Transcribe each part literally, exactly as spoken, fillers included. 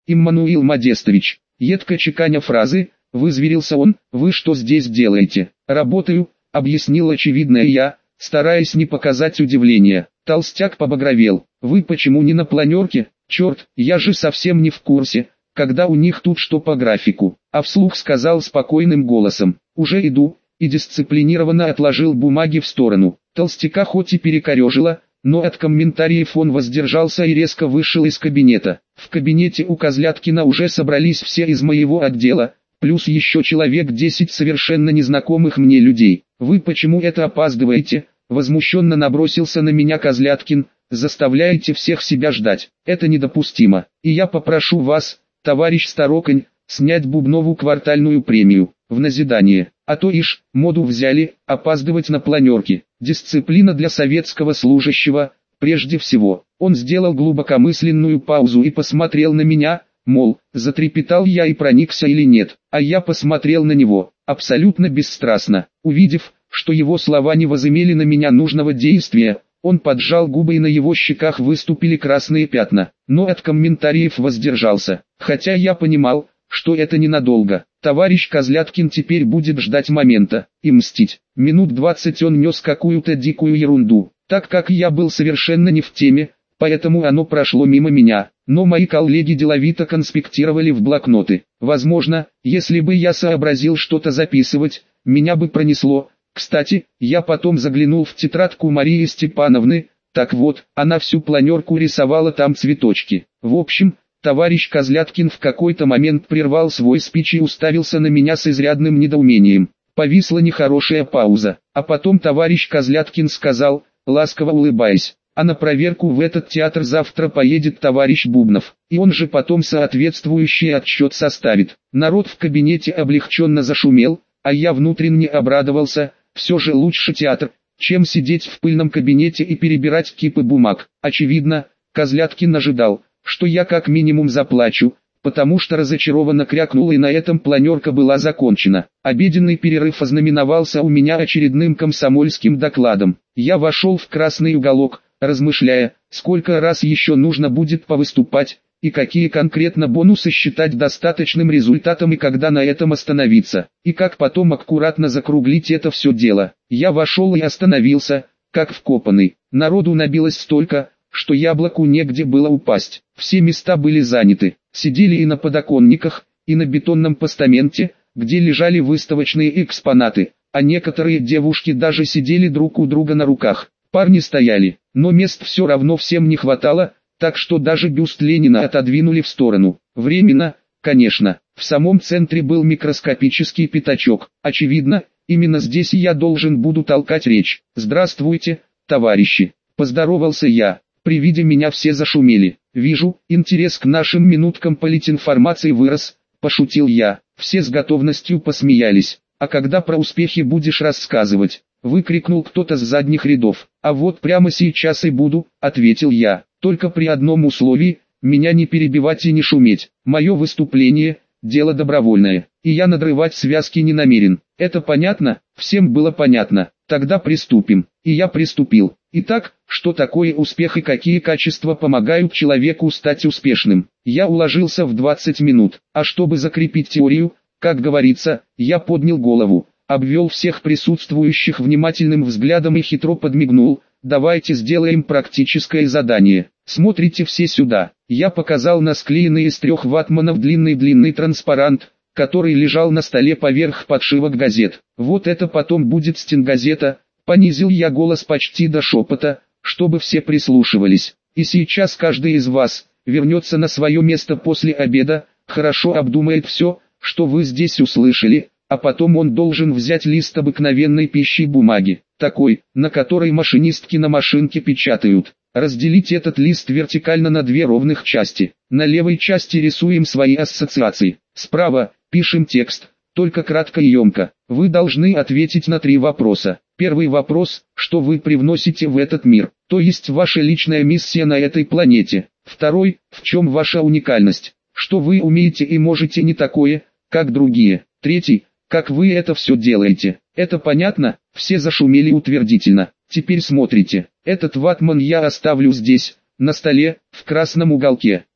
Иммануил Модестович, едко чеканя фразы, вызверился он, вы что здесь делаете? Работаю, объяснил очевидное я, стараясь не показать удивления. Толстяк побагровел. Вы почему не на планерке? Черт, я же совсем не в курсе, когда у них тут что по графику. А вслух сказал спокойным голосом. Уже иду, и дисциплинированно отложил бумаги в сторону. Толстяка хоть и перекорежило, но от комментариев он воздержался и резко вышел из кабинета. В кабинете у Козляткина уже собрались все из моего отдела, плюс еще человек десять совершенно незнакомых мне людей. «Вы почему это опаздываете?» – возмущенно набросился на меня Козляткин, «заставляете всех себя ждать. Это недопустимо. И я попрошу вас, товарищ Староконь, снять Бубнову квартальную премию, в назидание. А то ишь, моду взяли, опаздывать на планерки. Дисциплина для советского служащего, прежде всего». Он сделал глубокомысленную паузу и посмотрел на меня, мол, затрепетал я и проникся или нет. А я посмотрел на него, абсолютно бесстрастно. Увидев, что его слова не возымели на меня нужного действия, он поджал губы и на его щеках выступили красные пятна. Но от комментариев воздержался, хотя я понимал, что это ненадолго. Товарищ Козляткин теперь будет ждать момента и мстить. Минут двадцать он нес какую-то дикую ерунду, так как я был совершенно не в теме, поэтому оно прошло мимо меня. Но мои коллеги деловито конспектировали в блокноты. Возможно, если бы я сообразил что-то записывать, меня бы пронесло. Кстати, я потом заглянул в тетрадку Марии Степановны, так вот, она всю планерку рисовала там цветочки. В общем, товарищ Козляткин в какой-то момент прервал свой спич и уставился на меня с изрядным недоумением. Повисла нехорошая пауза, а потом товарищ Козляткин сказал, ласково улыбаясь, а на проверку в этот театр завтра поедет товарищ Бубнов, и он же потом соответствующий отчет составит. Народ в кабинете облегченно зашумел, а я внутренне обрадовался, все же лучше театр, чем сидеть в пыльном кабинете и перебирать кипы бумаг. Очевидно, Козляткин ожидал, что я как минимум заплачу, потому что разочарованно крякнул, и на этом планерка была закончена. Обеденный перерыв ознаменовался у меня очередным комсомольским докладом. Я вошел в красный уголок, размышляя, сколько раз еще нужно будет повыступать, и какие конкретно бонусы считать достаточным результатом и когда на этом остановиться, и как потом аккуратно закруглить это все дело. Я вошел и остановился, как вкопанный. Народу набилось столько, что яблоку негде было упасть. Все места были заняты, сидели и на подоконниках, и на бетонном постаменте, где лежали выставочные экспонаты, а некоторые девушки даже сидели друг у друга на руках. Парни стояли, но мест все равно всем не хватало, так что даже бюст Ленина отодвинули в сторону. Временно, конечно, в самом центре был микроскопический пятачок. Очевидно, именно здесь я должен буду толкать речь. «Здравствуйте, товарищи!» – поздоровался я. При виде меня все зашумели. «Вижу, интерес к нашим минуткам политинформации вырос», – пошутил я. Все с готовностью посмеялись. «А когда про успехи будешь рассказывать?» – выкрикнул кто-то с задних рядов. «А вот прямо сейчас и буду», – ответил я. «Только при одном условии, меня не перебивать и не шуметь. Мое выступление – дело добровольное, и я надрывать связки не намерен. Это понятно?» Всем было понятно. «Тогда приступим». И я приступил. Итак, что такое успех и какие качества помогают человеку стать успешным? Я уложился в двадцать минут. А чтобы закрепить теорию, как говорится, я поднял голову, обвел всех присутствующих внимательным взглядом и хитро подмигнул. «Давайте сделаем практическое задание. Смотрите все сюда». Я показал на склеенный из трех ватманов длинный-длинный транспарант, который лежал на столе поверх подшивок газет. «Вот это потом будет стенгазета», — понизил я голос почти до шепота, чтобы все прислушивались. «И сейчас каждый из вас вернется на свое место после обеда, хорошо обдумает все, что вы здесь услышали, а потом он должен взять лист обыкновенной пищи бумаги, такой, на которой машинистки на машинке печатают. Разделить этот лист вертикально на две ровных части. На левой части рисуем свои ассоциации. Справа пишем текст, только кратко и емко. Вы должны ответить на три вопроса. Первый вопрос, что вы привносите в этот мир, то есть ваша личная миссия на этой планете. Второй, в чем ваша уникальность, что вы умеете и можете не такое, как другие. Третий, как вы это все делаете. Это понятно? Все зашумели утвердительно. Теперь смотрите. Этот ватман я оставлю здесь, на столе, в красном уголке.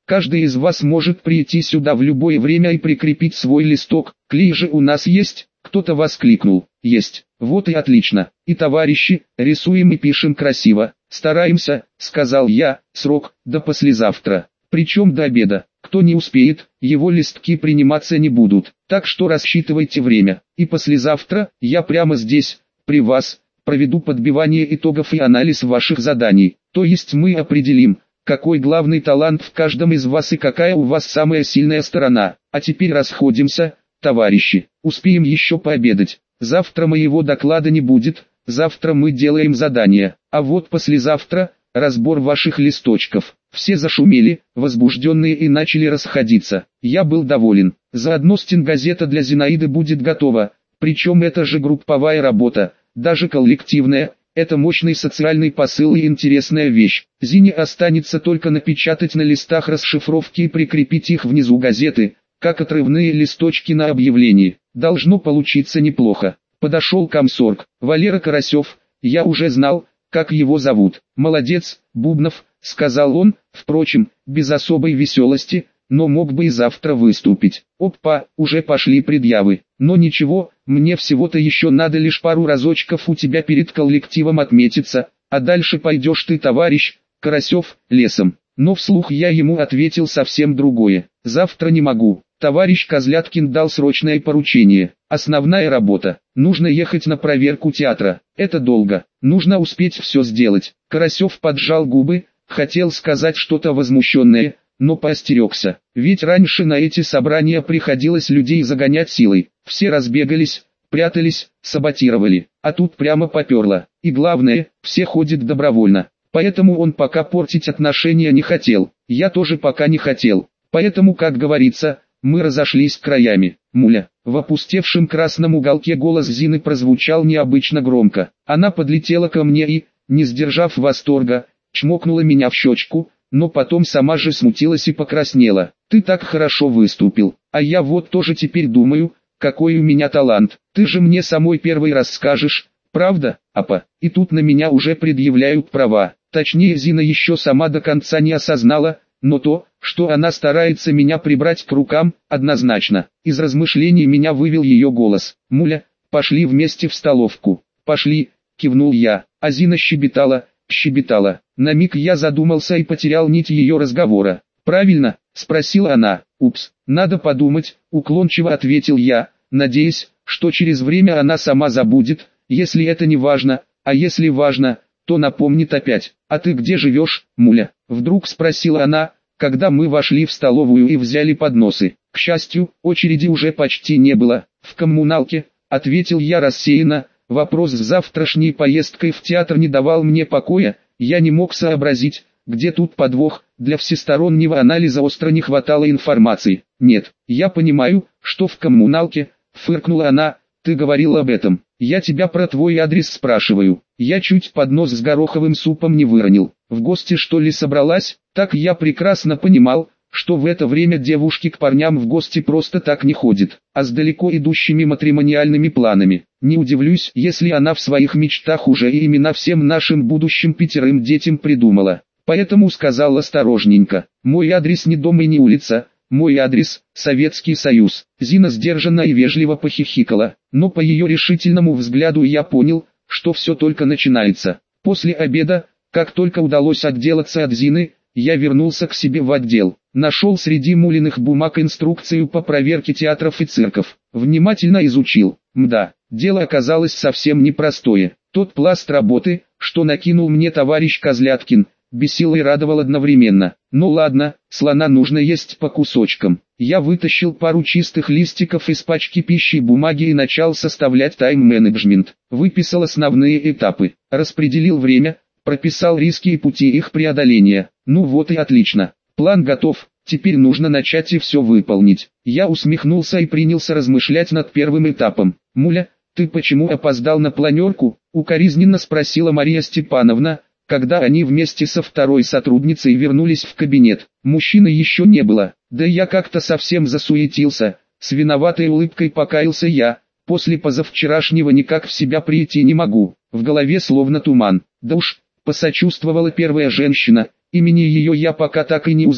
Каждый из вас может прийти сюда в любое время и прикрепить свой листок. Клей же у нас есть? Кто-то воскликнул. Есть. Вот и отлично. И товарищи, рисуем и пишем красиво. Стараемся, сказал я, срок, до послезавтра. Причем до обеда. Кто не успеет, его листки приниматься не будут. Так что рассчитывайте время. И послезавтра, я прямо здесь, при вас, проведу подбивание итогов и анализ ваших заданий. То есть мы определим, какой главный талант в каждом из вас и какая у вас самая сильная сторона. А теперь расходимся, товарищи. Успеем еще пообедать. Завтра моего доклада не будет. Завтра мы делаем задание. А вот послезавтра разбор ваших листочков. Все зашумели, возбужденные, и начали расходиться. Я был доволен. Заодно стенгазета для Зинаиды будет готова. Причем это же групповая работа, даже коллективная. Это мощный социальный посыл и интересная вещь. Зине останется только напечатать на листах расшифровки и прикрепить их внизу газеты, как отрывные листочки на объявлении. Должно получиться неплохо. Подошел комсорг, Валера Карасев. Я уже знал, как его зовут. Молодец, Бубнов, сказал он, впрочем, без особой веселости, но мог бы и завтра выступить. Опа, уже пошли предъявы. Но ничего, мне всего-то еще надо лишь пару разочков у тебя перед коллективом отметиться, а дальше пойдешь ты, товарищ Карасев, лесом. Но вслух я ему ответил совсем другое. Завтра не могу. Товарищ Козляткин дал срочное поручение. Основная работа. Нужно ехать на проверку театра. Это долго. Нужно успеть все сделать. Карасев поджал губы, хотел сказать что-то возмущенное, но поостерегся. Ведь раньше на эти собрания приходилось людей загонять силой. Все разбегались, прятались, саботировали. А тут прямо поперло. И главное, все ходят добровольно. Поэтому он пока портить отношения не хотел. Я тоже пока не хотел. Поэтому, как говорится, мы разошлись краями. Муля. В опустевшем красном уголке голос Зины прозвучал необычно громко. Она подлетела ко мне и, не сдержав восторга, чмокнула меня в щечку, но потом сама же смутилась и покраснела. Ты так хорошо выступил, а я вот тоже теперь думаю, какой у меня талант. Ты же мне самой первый раз скажешь, правда, апа? И тут на меня уже предъявляют права. Точнее, Зина еще сама до конца не осознала, но то, что она старается меня прибрать к рукам, однозначно. Из размышлений меня вывел ее голос. Муля, пошли вместе в столовку. Пошли, кивнул я, а Зина щебетала, щебетала. На миг я задумался и потерял нить ее разговора. «Правильно?» – спросила она. «Упс, надо подумать», – уклончиво ответил я, надеясь, что через время она сама забудет, если это не важно, а если важно, то напомнит опять. «А ты где живешь, Муля?» – вдруг спросила она, когда мы вошли в столовую и взяли подносы. К счастью, очереди уже почти не было. «В коммуналке», – ответил я рассеянно. Вопрос с завтрашней поездкой в театр не давал мне покоя. Я не мог сообразить, где тут подвох. Для всестороннего анализа остро не хватало информации. «Нет, я понимаю, что в коммуналке», – фыркнула она. «Ты говорил об этом. Я тебя про твой адрес спрашиваю». Я чуть поднос с гороховым супом не выронил. В гости что ли собралась? Так я прекрасно понимал, что в это время девушки к парням в гости просто так не ходят, а с далеко идущими матримониальными планами. Не удивлюсь, если она в своих мечтах уже и имена всем нашим будущим пятерым детям придумала. Поэтому сказал осторожненько: «Мой адрес не дом и не улица, мой адрес – Советский Союз». Зина сдержанно и вежливо похихикала, но по ее решительному взгляду я понял, что все только начинается. После обеда, как только удалось отделаться от Зины, я вернулся к себе в отдел. Нашел среди Мулиных бумаг инструкцию по проверке театров и цирков. Внимательно изучил. Мда, дело оказалось совсем непростое. Тот пласт работы, что накинул мне товарищ Козляткин, бесил и радовал одновременно. Ну ладно, слона нужно есть по кусочкам. Я вытащил пару чистых листиков из пачки пищи и бумаги и начал составлять тайм-менеджмент. Выписал основные этапы, распределил время, прописал риски и пути их преодоления. Ну вот и отлично. План готов, теперь нужно начать и все выполнить. Я усмехнулся и принялся размышлять над первым этапом. «Муля, ты почему опоздал на планерку?» — укоризненно спросила Мария Степановна, когда они вместе со второй сотрудницей вернулись в кабинет. Мужчины еще не было, да я как-то совсем засуетился. С виноватой улыбкой покаялся я. После позавчерашнего никак в себя прийти не могу, в голове словно туман. Да уж, посочувствовала первая женщина, имени ее я пока так и не узнал.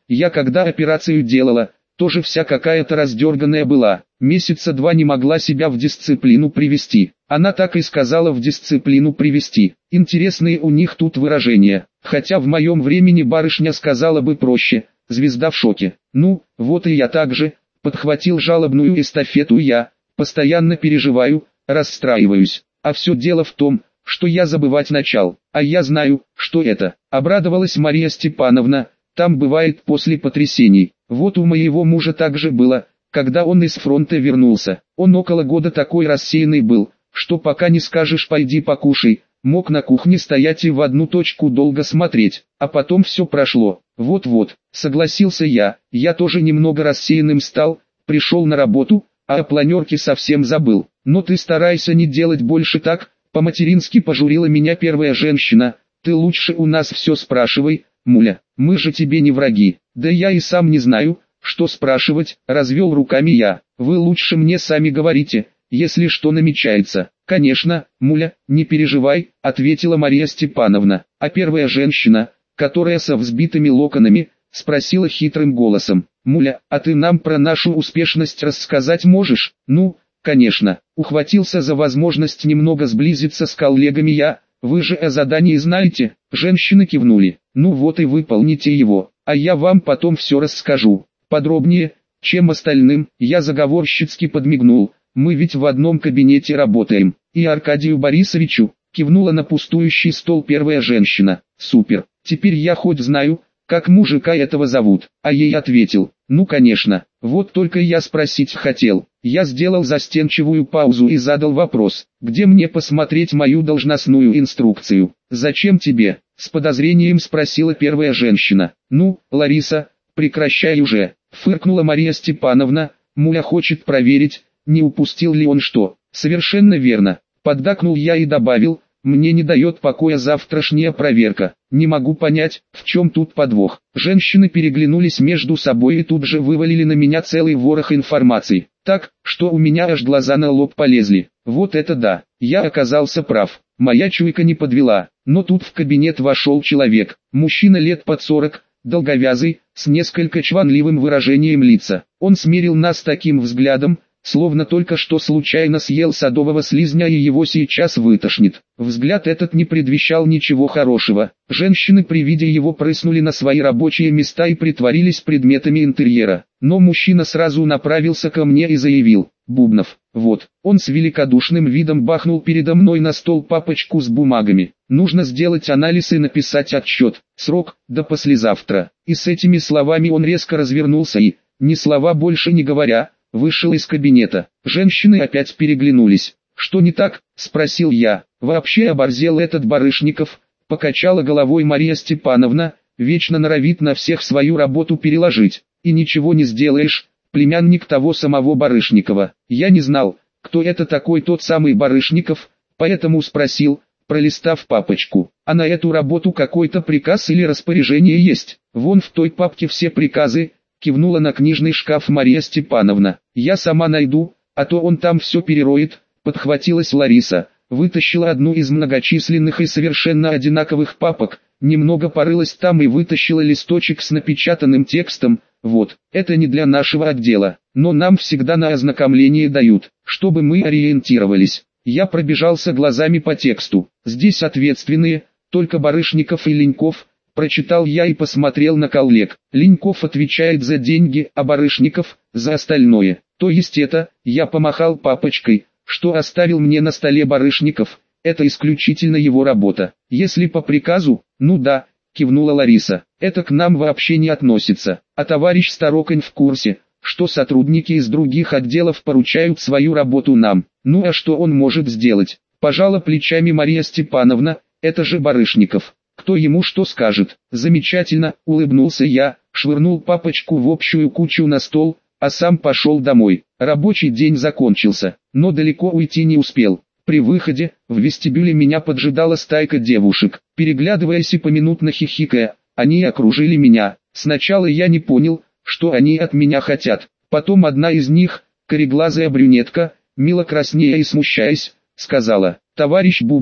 я когда операцию делала, тоже вся какая-то раздерганная была, месяца два не могла себя в дисциплину привести. Она так и сказала в дисциплину привести. Интересные у них тут выражения, хотя в моем времени барышня сказала бы проще, звезда в шоке. Ну, вот и я так же, подхватил жалобную эстафету я, постоянно переживаю, расстраиваюсь, а все дело в том, что я забывать начал, а я знаю, что это, обрадовалась Мария Степановна, там бывает после потрясений. Вот у моего мужа так же было, когда он из фронта вернулся. Он около года такой рассеянный был, что пока не скажешь «пойди покушай», мог на кухне стоять и в одну точку долго смотреть, а потом все прошло. Вот-вот, согласился я, я тоже немного рассеянным стал, пришел на работу, а о планерке совсем забыл. Но ты старайся не делать больше так, по-матерински пожурила меня первая женщина, ты лучше у нас все спрашивай, Муля, мы же тебе не враги. Да я и сам не знаю, что спрашивать, развел руками я. Вы лучше мне сами говорите, если что намечается. Конечно, Муля, не переживай, ответила Мария Степановна. А первая женщина, которая со взбитыми локонами, спросила хитрым голосом. Муля, а ты нам про нашу успешность рассказать можешь? Ну, конечно. Ухватился за возможность немного сблизиться с коллегами я. Вы же о задании знаете? Женщины кивнули. Ну вот и выполните его, а я вам потом все расскажу. Подробнее, чем остальным, я заговорщицки подмигнул. Мы ведь в одном кабинете работаем. И Аркадию Борисовичу, кивнула на пустующий стол первая женщина. Супер, теперь я хоть знаю, как мужика этого зовут. А ей ответил, ну конечно, вот только я спросить хотел. Я сделал застенчивую паузу и задал вопрос, где мне посмотреть мою должностную инструкцию. Зачем тебе? С подозрением спросила первая женщина. Ну, Лариса, прекращай уже, фыркнула Мария Степановна, Муля хочет проверить, не упустил ли он что. Совершенно верно, поддакнул я и добавил, мне не дает покоя завтрашняя проверка. Не могу понять, в чем тут подвох. Женщины переглянулись между собой и тут же вывалили на меня целый ворох информации. Так, что у меня аж глаза на лоб полезли. Вот это да, я оказался прав. Моя чуйка не подвела. Но тут в кабинет вошел человек, мужчина лет под сорок, долговязый, с несколько чванливым выражением лица. Он смерил нас таким взглядом, словно только что случайно съел садового слизня и его сейчас вытошнит. Взгляд этот не предвещал ничего хорошего. Женщины при виде его прыснули на свои рабочие места и притворились предметами интерьера. Но мужчина сразу направился ко мне и заявил: «Бубнов, вот». Он с великодушным видом бахнул передо мной на стол папочку с бумагами. «Нужно сделать анализ и написать отчет. Срок – до послезавтра». И с этими словами он резко развернулся и, ни слова больше не говоря, вышел из кабинета. Женщины опять переглянулись. «Что не так?» – спросил я. «Вообще оборзел этот Барышников», – покачала головой Мария Степановна, «вечно норовит на всех свою работу переложить. И ничего не сделаешь, племянник того самого Барышникова. Я не знал, кто это такой тот самый Барышников, поэтому спросил, пролистав папочку. А на эту работу какой-то приказ или распоряжение есть? Вон в той папке все приказы», – кивнула на книжный шкаф Мария Степановна. «Я сама найду, а то он там все перероет», – подхватилась Лариса, вытащила одну из многочисленных и совершенно одинаковых папок, немного порылась там и вытащила листочек с напечатанным текстом. «Вот, это не для нашего отдела, но нам всегда на ознакомление дают, чтобы мы ориентировались». Я пробежался глазами по тексту. Здесь ответственные, только Барышников и Леньков, прочитал я и посмотрел на коллег. Леньков отвечает за деньги, а Барышников – за остальное. То есть это, я помахал папочкой, что оставил мне на столе Барышников, это исключительно его работа. Если по приказу, ну да, кивнула Лариса, это к нам вообще не относится. А товарищ Староконь в курсе, что сотрудники из других отделов поручают свою работу нам. Ну а что он может сделать? Пожала плечами Мария Степановна, это же Барышников. Кто ему что скажет? Замечательно, улыбнулся я, швырнул папочку в общую кучу на стол, а сам пошел домой. Рабочий день закончился, но далеко уйти не успел. При выходе, в вестибюле меня поджидала стайка девушек. Переглядываясь и поминутно хихикая, они окружили меня. Сначала я не понял, что они от меня хотят. Потом одна из них, кореглазая брюнетка, мило краснея и смущаясь, сказала: «Товарищ Бубнов,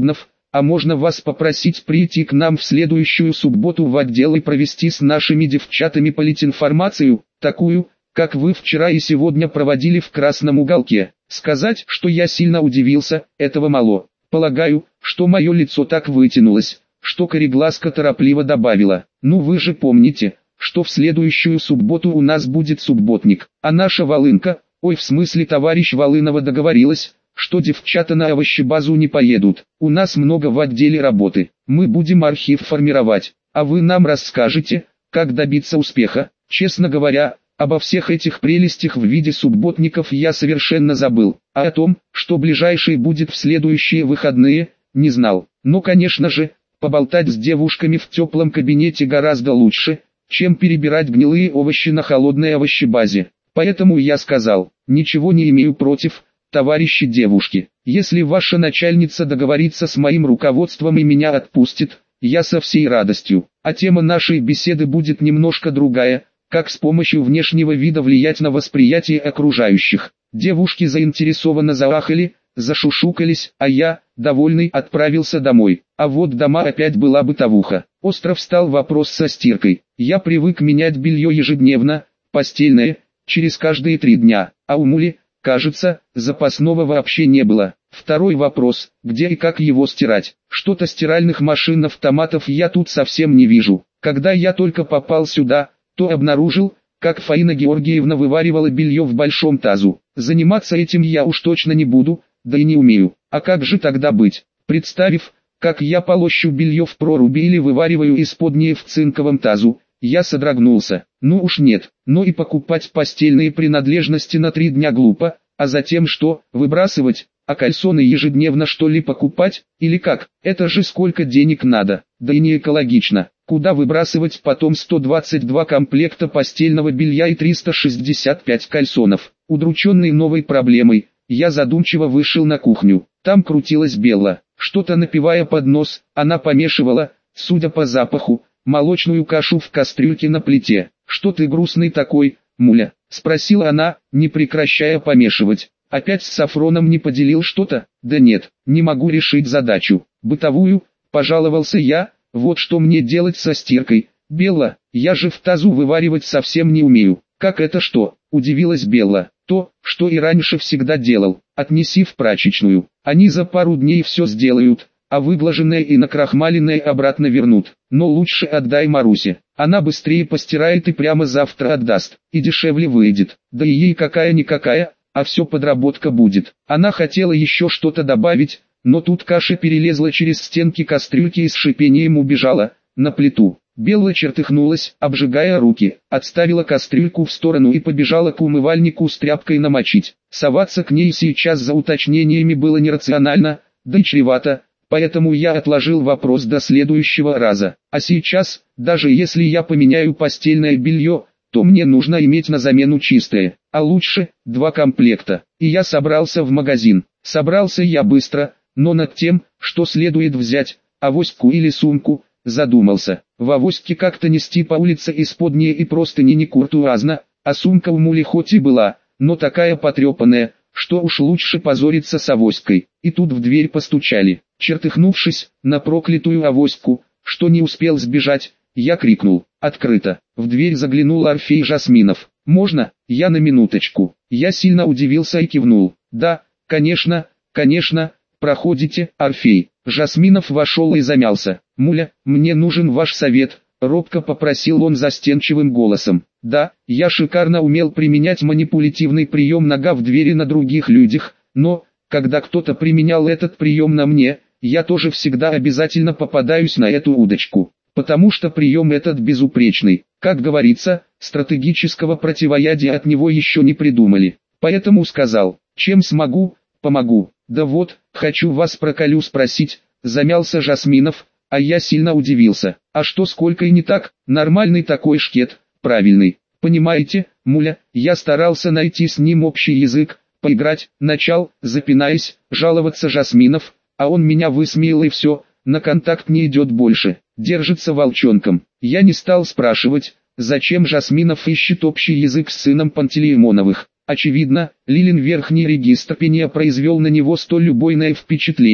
а можно вас попросить прийти к нам в следующую субботу в отдел и провести с нашими девчатами политинформацию, такую, как вы вчера и сегодня проводили в красном уголке. Сказать, что я сильно удивился, этого мало. Полагаю, что мое лицо так вытянулось, что кореглазка торопливо добавила: ну вы же помните, что в следующую субботу у нас будет субботник, а наша Волынка, ой, в смысле товарищ Волынова, договорилась, что девчата на овощебазу не поедут. У нас много в отделе работы, мы будем архив формировать, а вы нам расскажете, как добиться успеха. Честно говоря, обо всех этих прелестях в виде субботников я совершенно забыл, а о том, что ближайший будет в следующие выходные, не знал. Но, конечно же, поболтать с девушками в теплом кабинете гораздо лучше, чем перебирать гнилые овощи на холодной овощебазе. Поэтому я сказал: ничего не имею против, товарищи девушки. Если ваша начальница договорится с моим руководством и меня отпустит, я со всей радостью. А тема нашей беседы будет немножко другая: как с помощью внешнего вида влиять на восприятие окружающих. Девушки заинтересованно заахали, зашушукались, а я, довольный, отправился домой. А вот дома опять была бытовуха. Остро встал вопрос со стиркой. Я привык менять белье ежедневно, постельное, через каждые три дня, а у Мули, кажется, запасного вообще не было. Второй вопрос: где и как его стирать? Что-то стиральных машин-автоматов я тут совсем не вижу. Когда я только попал сюда, то обнаружил, как Фаина Георгиевна вываривала белье в большом тазу. Заниматься этим я уж точно не буду, да и не умею. А как же тогда быть? Представив, как я полощу белье в проруби или вывариваю исподнее в цинковом тазу, я содрогнулся. Ну уж нет, но и покупать постельные принадлежности на три дня глупо, а затем что, выбрасывать? А кальсоны ежедневно что ли покупать, или как? Это же сколько денег надо, да и не экологично. Куда выбрасывать потом сто двадцать два комплекта постельного белья и триста шестьдесят пять кальсонов? Удрученный новой проблемой, я задумчиво вышел на кухню. Там крутилась Белла, что-то напивая под нос. Она помешивала, судя по запаху, молочную кашу в кастрюльке на плите. «Что ты грустный такой, Муля?» — спросила она, не прекращая помешивать. «Опять с Сафроном не поделил что-то?» «Да нет, не могу решить задачу. Бытовую», — пожаловался я. «Вот что мне делать со стиркой, Белла, я же в тазу вываривать совсем не умею». «Как это что?» — удивилась Белла. «То, что и раньше всегда делал. Отнеси в прачечную. Они за пару дней все сделают, а выглаженное и накрахмаленное обратно вернут. Но лучше отдай Марусе. Она быстрее постирает и прямо завтра отдаст. И дешевле выйдет. Да и ей какая-никакая, а все подработка будет». Она хотела еще что-то добавить, но тут каша перелезла через стенки кастрюльки и с шипением убежала на плиту. Белла чертыхнулась, обжигая руки, отставила кастрюльку в сторону и побежала к умывальнику с тряпкой намочить. Соваться к ней сейчас за уточнениями было нерационально, да и чревато, поэтому я отложил вопрос до следующего раза. А сейчас, даже если я поменяю постельное белье, то мне нужно иметь на замену чистое, а лучше два комплекта. И я собрался в магазин. Собрался я быстро, но над тем, что следует взять, авоську или сумку, задумался. В авоське как-то нести по улице исподнее и простыни не куртуазно, а сумка у Мули хоть и была, но такая потрепанная, что уж лучше позориться с авоськой. И тут в дверь постучали. Чертыхнувшись на проклятую авоську, что не успел сбежать, я крикнул: «Открыто!» В дверь заглянул Орфей Жасминов. «Можно, я на минуточку?» Я сильно удивился и кивнул. «Да, конечно, конечно, проходите, Орфей». Жасминов вошел и замялся. «Муля, мне нужен ваш совет», — робко попросил он застенчивым голосом. «Да, я шикарно умел применять манипулятивный прием нога в двери на других людях, но, когда кто-то применял этот прием на мне, я тоже всегда обязательно попадаюсь на эту удочку. Потому что прием этот безупречный. Как говорится, стратегического противоядия от него еще не придумали. Поэтому сказал: чем смогу, помогу». «Да вот, хочу вас про Колю спросить», — замялся Жасминов, а я сильно удивился. «А что с Колькой не так? Нормальный такой шкет, правильный. Понимаете, Муля, я старался найти с ним общий язык, поиграть, начал, запинаясь, жаловаться Жасминов, а он меня высмеял и все, на контакт не идет больше, держится волчонком». Я не стал спрашивать, зачем Жасминов ищет общий язык с сыном Пантелеймоновых. Очевидно, Лилин верхний регистр пения произвел на него столь убойное впечатление,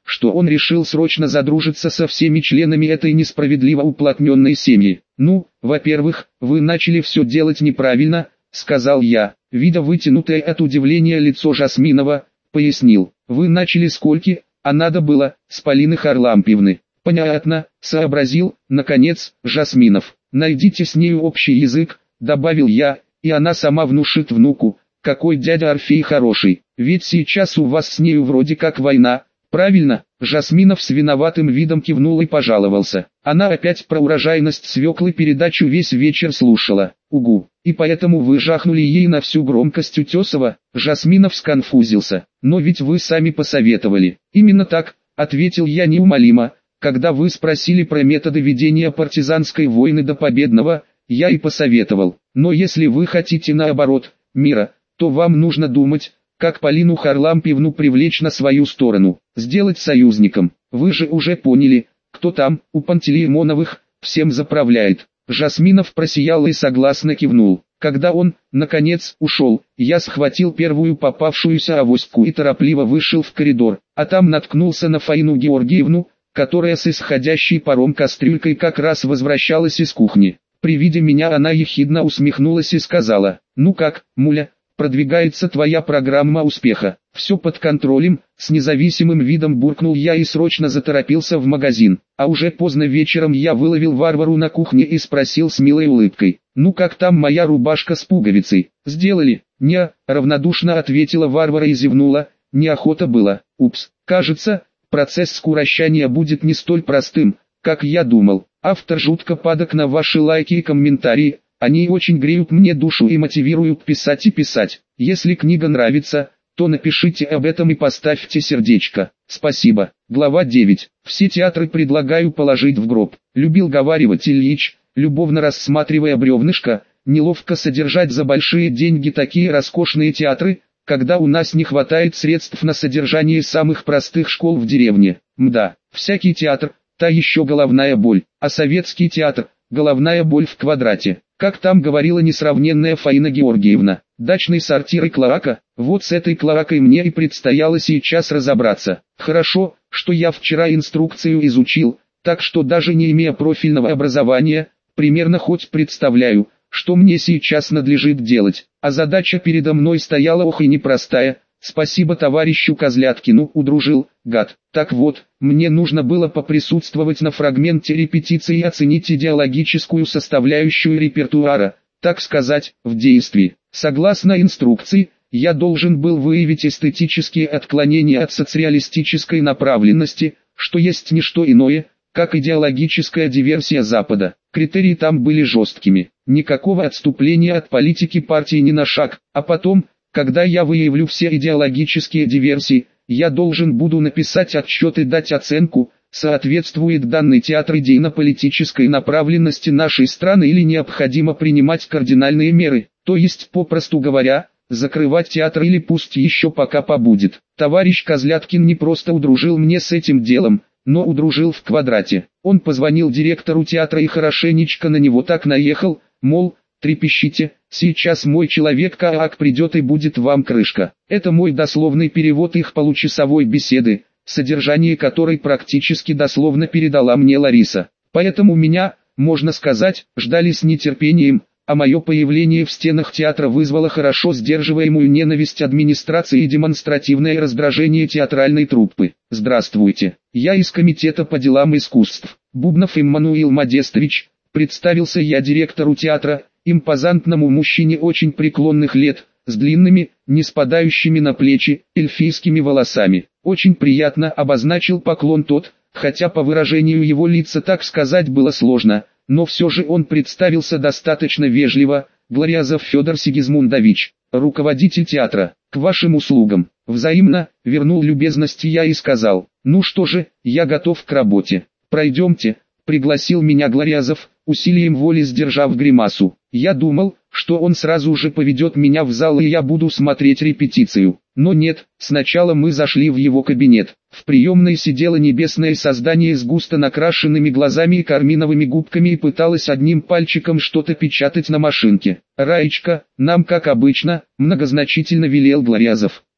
что он решил срочно задружиться со всеми членами этой несправедливо уплотненной семьи. «Ну, во-первых, вы начали все делать неправильно», — сказал я, видя вытянутое от удивления лицо Жасминова, пояснил. «Вы начали с Кольки, а надо было с Полины Харлампьевны». «Понятно», — сообразил, наконец, Жасминов. «Найдите с нею общий язык», — добавил я, — «и она сама внушит внуку, какой дядя Орфей хороший, ведь сейчас у вас с нею вроде как война». «Правильно», — Жасминов с виноватым видом кивнул и пожаловался. «Она опять про урожайность свеклы передачу весь вечер слушала. Угу. И поэтому вы жахнули ей на всю громкость Утесова?» Жасминов сконфузился. «Но ведь вы сами посоветовали». «Именно так», — ответил я неумолимо. «Когда вы спросили про методы ведения партизанской войны до победного, я и посоветовал. Но если вы хотите наоборот, мира, то вам нужно думать, как Полину Харлампьевну привлечь на свою сторону, сделать союзником. Вы же уже поняли, кто там, у Пантелеймоновых, всем заправляет». Жасминов просиял и согласно кивнул. Когда он, наконец, ушел, я схватил первую попавшуюся авоську и торопливо вышел в коридор, а там наткнулся на Фаину Георгиевну, которая с исходящей паром кастрюлькой как раз возвращалась из кухни. При виде меня она ехидно усмехнулась и сказала: «Ну как, муля, продвигается твоя программа успеха?» «Все под контролем», — с независимым видом буркнул я и срочно заторопился в магазин. А уже поздно вечером я выловил Варвару на кухне и спросил с милой улыбкой: «Ну как там моя рубашка с пуговицей? Сделали?» «Не», — равнодушно ответила Варвара и зевнула, «неохота было». «Упс, кажется, процесс скурощания будет не столь простым, как я думал. Автор жутко падок на ваши лайки и комментарии, они очень греют мне душу и мотивируют писать и писать. Если книга нравится, то напишите об этом и поставьте сердечко. Спасибо». Глава девять. Все театры предлагаю положить в гроб. Любил говаривать Ильич, любовно рассматривая бревнышко, неловко содержать за большие деньги такие роскошные театры, когда у нас не хватает средств на содержание самых простых школ в деревне. Мда, всякий театр, та еще головная боль, а советский театр, головная боль в квадрате. Как там говорила несравненная Фаина Георгиевна, дачный сортир и клоака, вот с этой клоакой мне и предстояло сейчас разобраться. Хорошо, что я вчера инструкцию изучил, так что даже не имея профильного образования, примерно хоть представляю, что мне сейчас надлежит делать. А задача передо мной стояла ох и непростая. Спасибо товарищу Козляткину, удружил, гад. Так вот, мне нужно было поприсутствовать на фрагменте репетиции и оценить идеологическую составляющую репертуара, так сказать, в действии. Согласно инструкции, я должен был выявить эстетические отклонения от социалистической направленности, что есть не что иное, как идеологическая диверсия Запада. Критерии там были жесткими. Никакого отступления от политики партии ни на шаг, а потом, когда я выявлю все идеологические диверсии, я должен буду написать отчет и дать оценку, соответствует данный театр идейно-политической направленности нашей страны или необходимо принимать кардинальные меры, то есть, попросту говоря, закрывать театр или пусть еще пока побудет. Товарищ Козляткин не просто удружил мне с этим делом, но удружил в квадрате. Он позвонил директору театра и хорошенечко на него так наехал, мол, трепещите, сейчас мой человек Каак придет и будет вам крышка. Это мой дословный перевод их получасовой беседы, содержание которой практически дословно передала мне Лариса. Поэтому меня, можно сказать, ждали с нетерпением, а мое появление в стенах театра вызвало хорошо сдерживаемую ненависть администрации и демонстративное раздражение театральной труппы. «Здравствуйте, я из комитета по делам искусств, Бубнов Иммануил Модестович», представился я директору театра, импозантному мужчине очень преклонных лет, с длинными, не спадающими на плечи, эльфийскими волосами. «Очень приятно», обозначил поклон тот, хотя по выражению его лица так сказать было сложно, но все же он представился достаточно вежливо: «Глориазов Федор Сигизмундович, руководитель театра, к вашим услугам». «Взаимно», вернул любезности я и сказал: «Ну что же, я готов к работе. Пройдемте», пригласил меня Глориазов, усилием воли сдержав гримасу. Я думал, что он сразу же поведет меня в зал и я буду смотреть репетицию. Но нет, сначала мы зашли в его кабинет. В приемной сидело небесное создание с густо накрашенными глазами и карминовыми губками и пыталось одним пальчиком что-то печатать на машинке. «Раечка, нам как обычно», многозначительно велел Глориазов.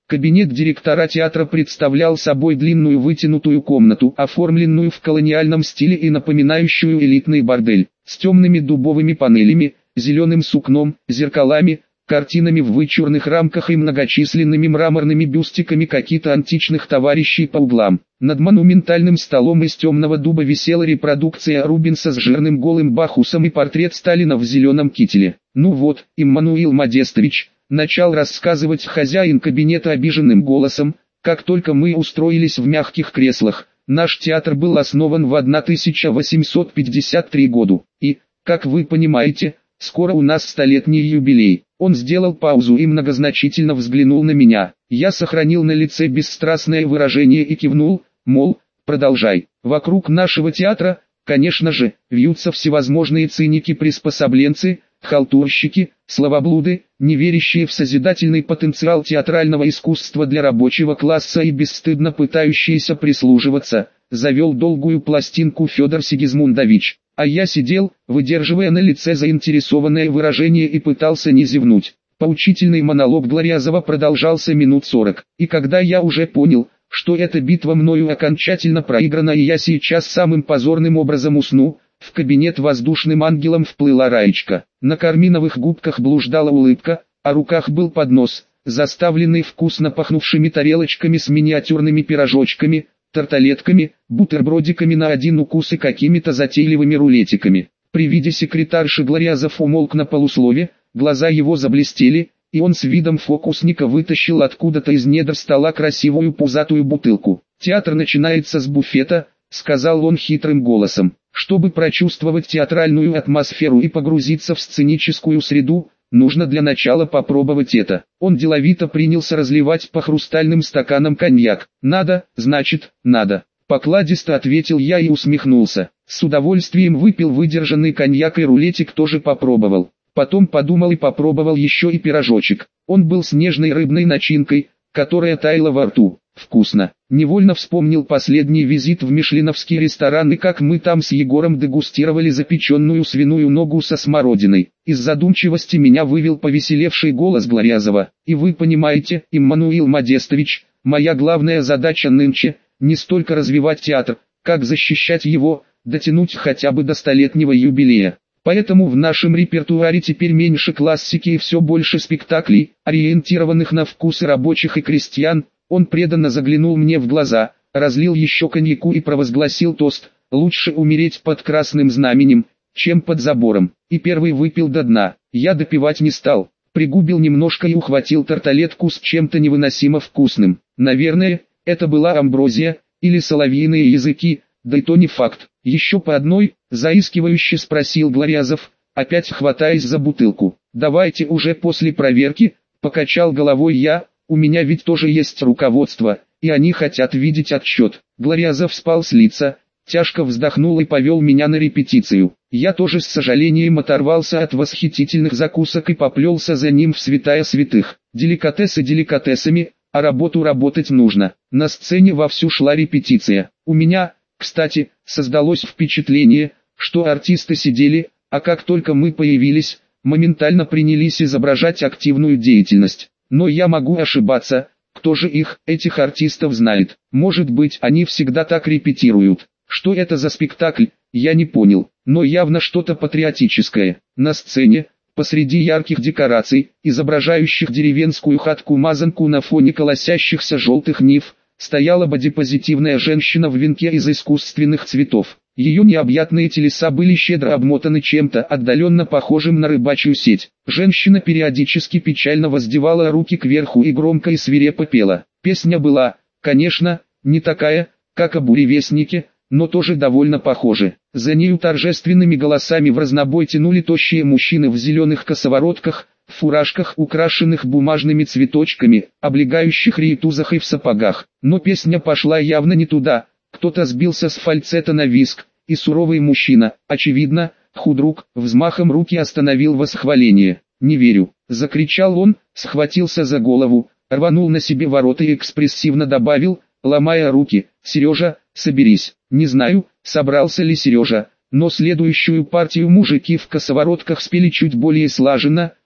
Кабинет директора театра представлял собой длинную вытянутую комнату, оформленную в колониальном стиле и напоминающую элитный бордель, с темными дубовыми панелями, зеленым сукном, зеркалами, картинами в вычурных рамках и многочисленными мраморными бюстиками каких-то античных товарищей по углам. Над монументальным столом из темного дуба висела репродукция Рубенса с жирным голым Бахусом и портрет Сталина в зеленом кителе. «Ну вот, Иммануил Модестович», — начал рассказывать хозяин кабинета обиженным голосом, «как только мы устроились в мягких креслах, наш театр был основан в тысяча восемьсот пятьдесят третьем году, и, как вы понимаете, скоро у нас столетний юбилей». Он сделал паузу и многозначительно взглянул на меня. Я сохранил на лице бесстрастное выражение и кивнул, мол, продолжай. Вокруг нашего театра, конечно же, вьются всевозможные циники-приспособленцы, халтурщики, словоблуды, не верящие в созидательный потенциал театрального искусства для рабочего класса и бесстыдно пытающиеся прислуживаться, завел долгую пластинку Федор Сигизмундович. А я сидел, выдерживая на лице заинтересованное выражение и пытался не зевнуть. Поучительный монолог Глорязова продолжался минут сорок, и когда я уже понял, что эта битва мною окончательно проиграна и я сейчас самым позорным образом усну, в кабинет воздушным ангелом вплыла Раечка. На карминовых губках блуждала улыбка, а в руках был поднос, заставленный вкусно пахнувшими тарелочками с миниатюрными пирожочками, тарталетками, бутербродиками на один укус и какими-то затейливыми рулетиками. При виде секретарши Глорязов умолк на полуслове, глаза его заблестели, и он с видом фокусника вытащил откуда-то из недр стола красивую пузатую бутылку. «Театр начинается с буфета», — сказал он хитрым голосом. «Чтобы прочувствовать театральную атмосферу и погрузиться в сценическую среду, нужно для начала попробовать это». Он деловито принялся разливать по хрустальным стаканам коньяк. «Надо, значит, надо», — покладисто ответил я и усмехнулся. С удовольствием выпил выдержанный коньяк и рулетик тоже попробовал. Потом подумал и попробовал еще и пирожочек. Он был с нежной рыбной начинкой, которая таяла во рту. Вкусно. Невольно вспомнил последний визит в мишленовский ресторан и как мы там с Егором дегустировали запеченную свиную ногу со смородиной. Из задумчивости меня вывел повеселевший голос Глорязова. «И вы понимаете, Иммануил Модестович, моя главная задача нынче – не столько развивать театр, как защищать его, дотянуть хотя бы до столетнего юбилея. Поэтому в нашем репертуаре теперь меньше классики и все больше спектаклей, ориентированных на вкусы рабочих и крестьян». Он преданно заглянул мне в глаза, разлил еще коньяку и провозгласил тост: «Лучше умереть под красным знаменем, чем под забором». И первый выпил до дна. Я допивать не стал, пригубил немножко и ухватил тарталетку с чем-то невыносимо вкусным. Наверное, это была амброзия, или соловьиные языки, да и то не факт. «Еще по одной?» – заискивающе спросил Глорязов, опять хватаясь за бутылку. «Давайте уже после проверки», – покачал головой я. «У меня ведь тоже есть руководство, и они хотят видеть отчет». Глорязов спал с лица, тяжко вздохнул и повел меня на репетицию. Я тоже с сожалением оторвался от восхитительных закусок и поплелся за ним в святая святых. Деликатесы деликатесами, а работу работать нужно. На сцене вовсю шла репетиция. У меня, кстати, создалось впечатление, что артисты сидели, а как только мы появились, моментально принялись изображать активную деятельность. Но я могу ошибаться, кто же их, этих артистов, знает. Может быть, они всегда так репетируют. Что это за спектакль, я не понял, но явно что-то патриотическое. На сцене, посреди ярких декораций, изображающих деревенскую хатку-мазанку на фоне колосящихся желтых нив, стояла бодипозитивная женщина в венке из искусственных цветов. Ее необъятные телеса были щедро обмотаны чем-то отдаленно похожим на рыбачью сеть. Женщина периодически печально воздевала руки кверху и громко и свирепо пела. Песня была, конечно, не такая, как о буревестнике, но тоже довольно похожа. За нею торжественными голосами в разнобой тянули тощие мужчины в зеленых косоворотках, в фуражках, украшенных бумажными цветочками, облегающих рейтузах и в сапогах. Но песня пошла явно не туда. Кто-то сбился с фальцета на виск, и суровый мужчина, очевидно, худрук, взмахом руки остановил восхваление. «Не верю!» – закричал он, схватился за голову, рванул на себе ворота и экспрессивно добавил, ломая руки: «Сережа, соберись!» Не знаю, собрался ли Сережа, но следующую партию мужики в косоворотках спели чуть более слаженно,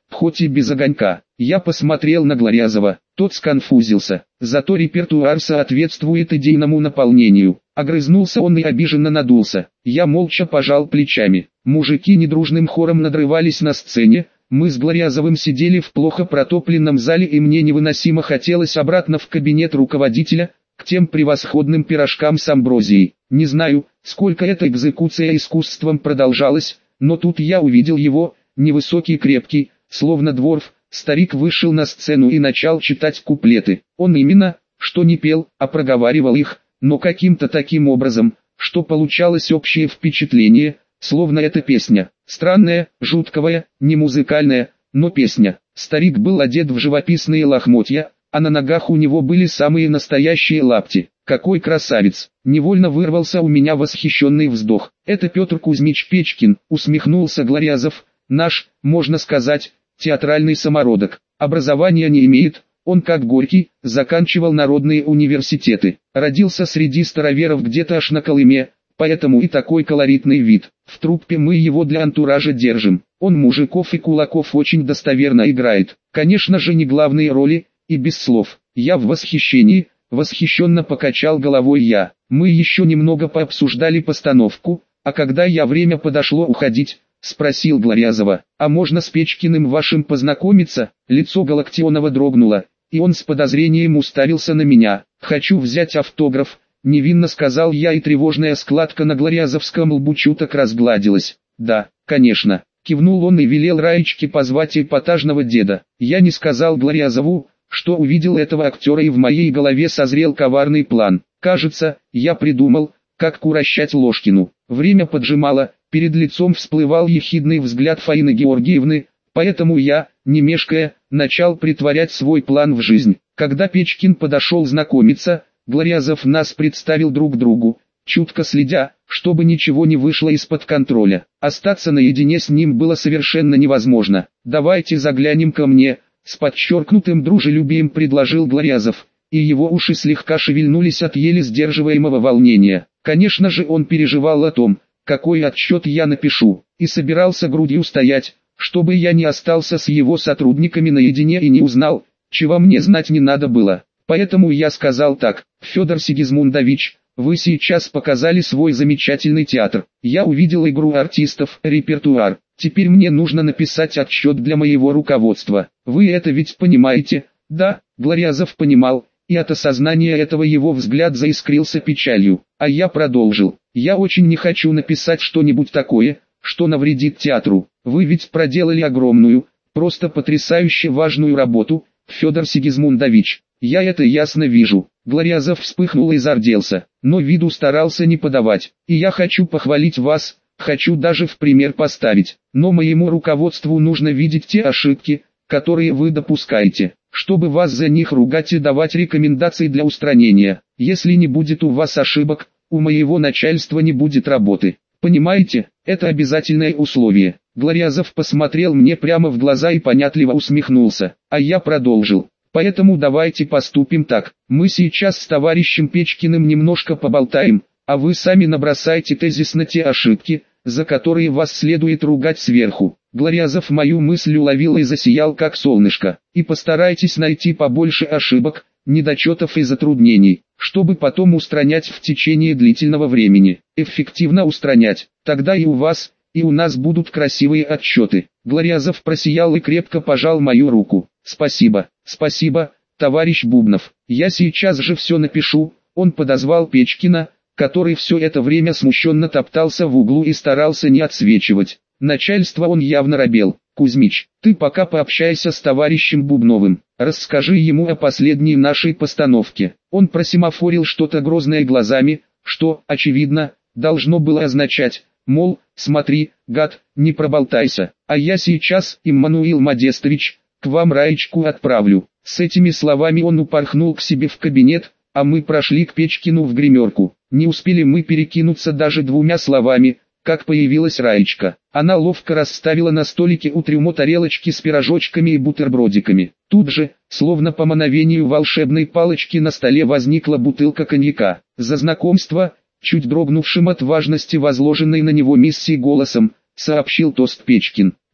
хоть и без огонька. Я посмотрел на Глорязова, тот сконфузился. Зато репертуар соответствует идейному наполнению. Огрызнулся он и обиженно надулся. Я молча пожал плечами. Мужики недружным хором надрывались на сцене. Мы с Глорязовым сидели в плохо протопленном зале, и мне невыносимо хотелось обратно в кабинет руководителя, к тем превосходным пирожкам с амброзией. Не знаю, сколько эта экзекуция искусством продолжалась, но тут я увидел его, невысокий, крепкий, словно дворф. Старик вышел на сцену и начал читать куплеты. Он именно, что не пел, а проговаривал их, но каким-то таким образом, что получалось общее впечатление, словно это песня. Странная, жутковая, не музыкальная, но песня. Старик был одет в живописные лохмотья, а на ногах у него были самые настоящие лапти. Какой красавец! Невольно вырвался у меня восхищенный вздох. Это Петр Кузьмич Печкин, усмехнулся Глорязов, наш, можно сказать, театральный самородок. Образования не имеет, он как Горький, заканчивал народные университеты. Родился среди староверов где-то аж на Колыме, поэтому и такой колоритный вид. В труппе мы его для антуража держим. Он мужиков и кулаков очень достоверно играет. Конечно же не главные роли, и без слов. Я в восхищении, восхищенно покачал головой я. Мы еще немного пообсуждали постановку, а когда я время подошло уходить, спросил Глорязова: а можно с Печкиным вашим познакомиться? Лицо Галактионова дрогнуло, и он с подозрением уставился на меня. Хочу взять автограф, невинно сказал я, и тревожная складка на глорязовском лбу чуток разгладилась. Да, конечно, кивнул он и велел Раечке позвать эпатажного деда. Я не сказал Глорязову, что увидел этого актера, и в моей голове созрел коварный план. Кажется, я придумал, как курощать Ложкину. Время поджимало, перед лицом всплывал ехидный взгляд Фаины Георгиевны, поэтому я, не мешкая, начал притворять свой план в жизнь. Когда Печкин подошел знакомиться, Глорязов нас представил друг другу, чутко следя, чтобы ничего не вышло из-под контроля. Остаться наедине с ним было совершенно невозможно. «Давайте заглянем ко мне», с подчеркнутым дружелюбием предложил Глорязов, и его уши слегка шевельнулись от еле сдерживаемого волнения. Конечно же, он переживал о том, какой отчет я напишу, и собирался грудью стоять, чтобы я не остался с его сотрудниками наедине и не узнал, чего мне знать не надо было. Поэтому я сказал так: Федор Сигизмундович, вы сейчас показали свой замечательный театр. Я увидел игру артистов, репертуар. Теперь мне нужно написать отчет для моего руководства. Вы это ведь понимаете? Да, Глорязов понимал, и от осознания этого его взгляд заискрился печалью. А я продолжил: я очень не хочу написать что-нибудь такое, что навредит театру. Вы ведь проделали огромную, просто потрясающе важную работу, Федор Сигизмундович. Я это ясно вижу. Глорязов вспыхнул и зарделся, но виду старался не подавать. И я хочу похвалить вас, хочу даже в пример поставить. Но моему руководству нужно видеть те ошибки, которые вы допускаете, чтобы вас за них ругать и давать рекомендации для устранения. Если не будет у вас ошибок, у моего начальства не будет работы. Понимаете, это обязательное условие. Глорязов посмотрел мне прямо в глаза и понятливо усмехнулся, а я продолжил. Поэтому давайте поступим так. Мы сейчас с товарищем Печкиным немножко поболтаем, а вы сами набросайте тезис на те ошибки, за которые вас следует ругать сверху. Глорязов мою мысль уловил и засиял как солнышко. И постарайтесь найти побольше ошибок, недочетов и затруднений, чтобы потом устранять в течение длительного времени. Эффективно устранять. Тогда и у вас, и у нас будут красивые отчеты. Глорязов просиял и крепко пожал мою руку. Спасибо, спасибо, товарищ Бубнов. Я сейчас же все напишу. Он подозвал Печкина, который все это время смущенно топтался в углу и старался не отсвечивать. Начальство он явно робел. Кузьмич, ты пока пообщайся с товарищем Бубновым, расскажи ему о последней нашей постановке. Он просимофорил что-то грозное глазами, что, очевидно, должно было означать, мол, смотри, гад, не проболтайся, а я сейчас, Иммануил Модестович, к вам Раечку отправлю. С этими словами он упорхнул к себе в кабинет, а мы прошли к Печкину в гримерку. Не успели мы перекинуться даже двумя словами, как появилась Раечка. Она ловко расставила на столике у трюмо тарелочки с пирожочками и бутербродиками. Тут же, словно по мановению волшебной палочки, на столе возникла бутылка коньяка. За знакомство, чуть дрогнувшим от важности возложенной на него миссии голосом, сообщил тост Печкин.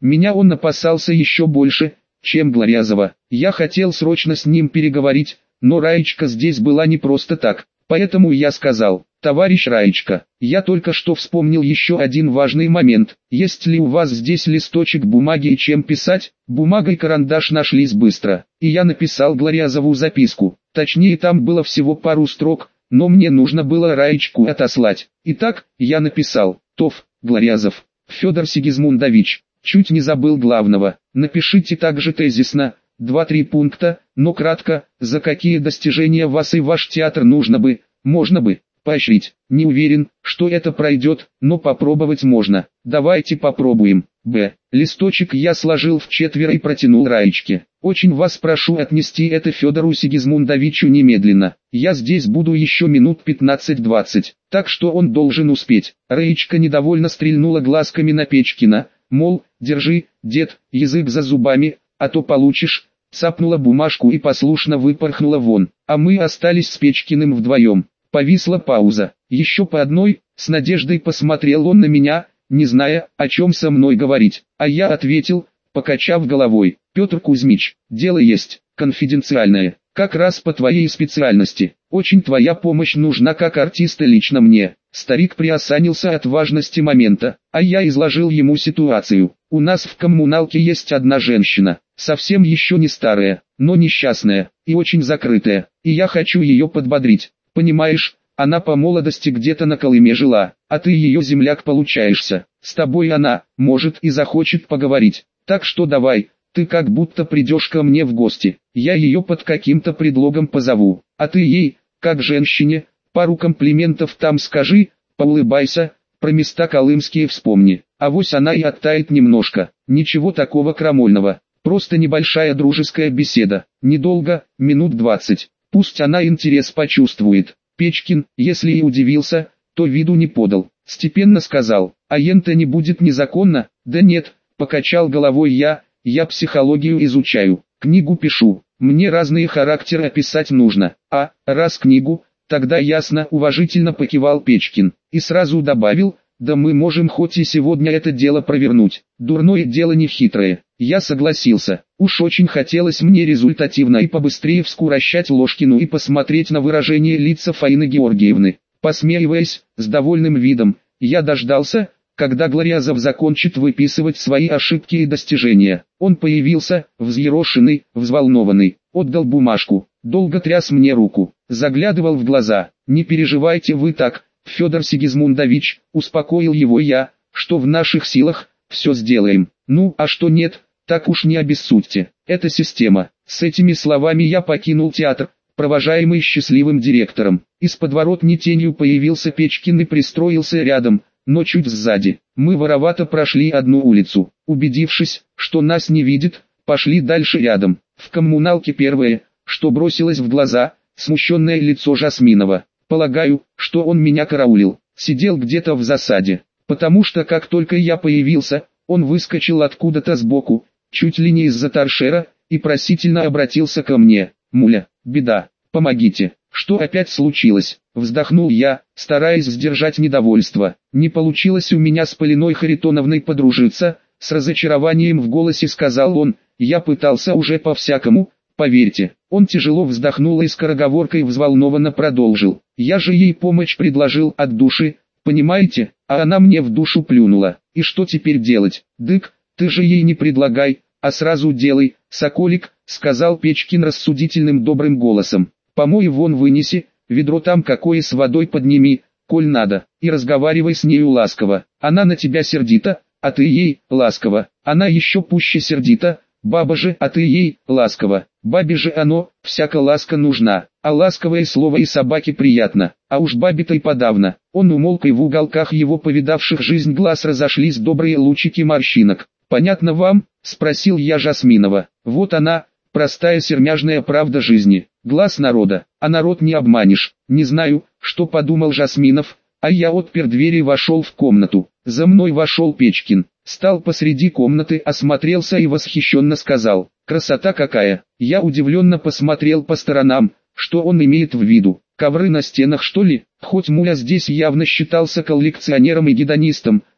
Меня он опасался еще больше, чем Глорязова. Я хотел срочно с ним переговорить, но Раечка здесь была не просто так. Поэтому я сказал: «Товарищ Раечка, я только что вспомнил еще один важный момент. Есть ли у вас здесь листочек бумаги и чем писать?» Бумага и карандаш нашлись быстро, и я написал Глорязову записку. Точнее, там было всего пару строк, но мне нужно было Раечку отослать. Итак, я написал: «Тов, Глорязов, Федор Сигизмундович, чуть не забыл главного. Напишите также тезисно, два-три пункта, но кратко, за какие достижения вас и ваш театр нужно бы, можно бы, поощрить. Не уверен, что это пройдет, но попробовать можно. Давайте попробуем». Б. Листочек я сложил в четверо и протянул Раечке. «Очень вас прошу отнести это Федору Сигизмундовичу немедленно. Я здесь буду еще минут пятнадцать-двадцать, так что он должен успеть». Раечка недовольно стрельнула глазками на Печкина, мол, держи, дед, язык за зубами, а то получишь. Цапнула бумажку и послушно выпорхнула вон, а мы остались с Печкиным вдвоем. Повисла пауза. Еще по одной, с надеждой посмотрел он на меня, не зная, о чем со мной говорить. А я ответил, покачав головой: «Петр Кузьмич, дело есть, конфиденциальное, как раз по твоей специальности. Очень твоя помощь нужна как артиста лично мне». Старик приосанился от важности момента, а я изложил ему ситуацию. «У нас в коммуналке есть одна женщина, совсем еще не старая, но несчастная, и очень закрытая, и я хочу ее подбодрить. Понимаешь, она по молодости где-то на Колыме жила, а ты ее земляк получаешься. С тобой она, может, и захочет поговорить. Так что давай, ты как будто придешь ко мне в гости, я ее под каким-то предлогом позову, а ты ей, как женщине, пару комплиментов там скажи, поулыбайся, про места колымские вспомни, авось она и оттает немножко. Ничего такого крамольного, просто небольшая дружеская беседа, недолго, минут двадцать, пусть она интерес почувствует». Печкин, если и удивился, то виду не подал, степенно сказал: «А ента не будет незаконно?» «Да нет», покачал головой я, «я психологию изучаю, книгу пишу, мне разные характеры описать нужно». «А, раз книгу, тогда ясно», уважительно покивал Печкин, и сразу добавил: «Да мы можем хоть и сегодня это дело провернуть, дурное дело не хитрое». Я согласился, уж очень хотелось мне результативно и побыстрее вскурощать Ложкину и посмотреть на выражение лица Фаины Георгиевны. Посмеиваясь, с довольным видом, я дождался, когда Глорязов закончит выписывать свои ошибки и достижения. Он появился, взъерошенный, взволнованный, отдал бумажку, долго тряс мне руку, заглядывал в глаза. «Не переживайте вы так, Федор Сигизмундович», успокоил его я, «что в наших силах, все сделаем. Ну, а что нет, так уж не обессудьте, это система». С этими словами я покинул театр, провожаемый счастливым директором. Из подворотни тенью появился Печкин и пристроился рядом, но чуть сзади. Мы воровато прошли одну улицу. Убедившись, что нас не видит, пошли дальше рядом. В коммуналке первое, что бросилось в глаза, смущенное лицо Жасминова. Полагаю, что он меня караулил, сидел где-то в засаде, потому что как только я появился, он выскочил откуда-то сбоку, чуть ли не из-за торшера, и просительно обратился ко мне: «Муля, беда, помогите». «Что опять случилось?» — вздохнул я, стараясь сдержать недовольство. «Не получилось у меня с Полиной Харитоновной подружиться», — с разочарованием в голосе сказал он. «Я пытался уже по-всякому, поверьте». Он тяжело вздохнул и скороговоркой взволнованно продолжил: «Я же ей помощь предложил от души, понимаете, а она мне в душу плюнула. И что теперь делать?» «Дык, ты же ей не предлагай, а сразу делай, соколик», — сказал Печкин рассудительным добрым голосом. «Помой вон вынеси, ведро там какое с водой подними, коль надо, и разговаривай с нею ласково. Она на тебя сердита, а ты ей ласково. Она еще пуще сердита, баба же, а ты ей ласково. Бабе же оно, всяко ласка нужна, а ласковое слово и собаке приятно, а уж бабе-то и подавно». Он умолк, и в уголках его повидавших жизнь глаз разошлись добрые лучики морщинок. «Понятно вам?» — спросил я Жасминова. «Вот она, простая сермяжная правда жизни, глаз народа, а народ не обманешь». Не знаю, что подумал Жасминов, а я отпер дверь и вошел в комнату. За мной вошел Печкин, стал посреди комнаты, осмотрелся и восхищенно сказал: «Красота какая!» Я удивленно посмотрел по сторонам, что он имеет в виду. Ковры на стенах, что ли? Хоть Муля здесь явно считался коллекционером и гедонистом,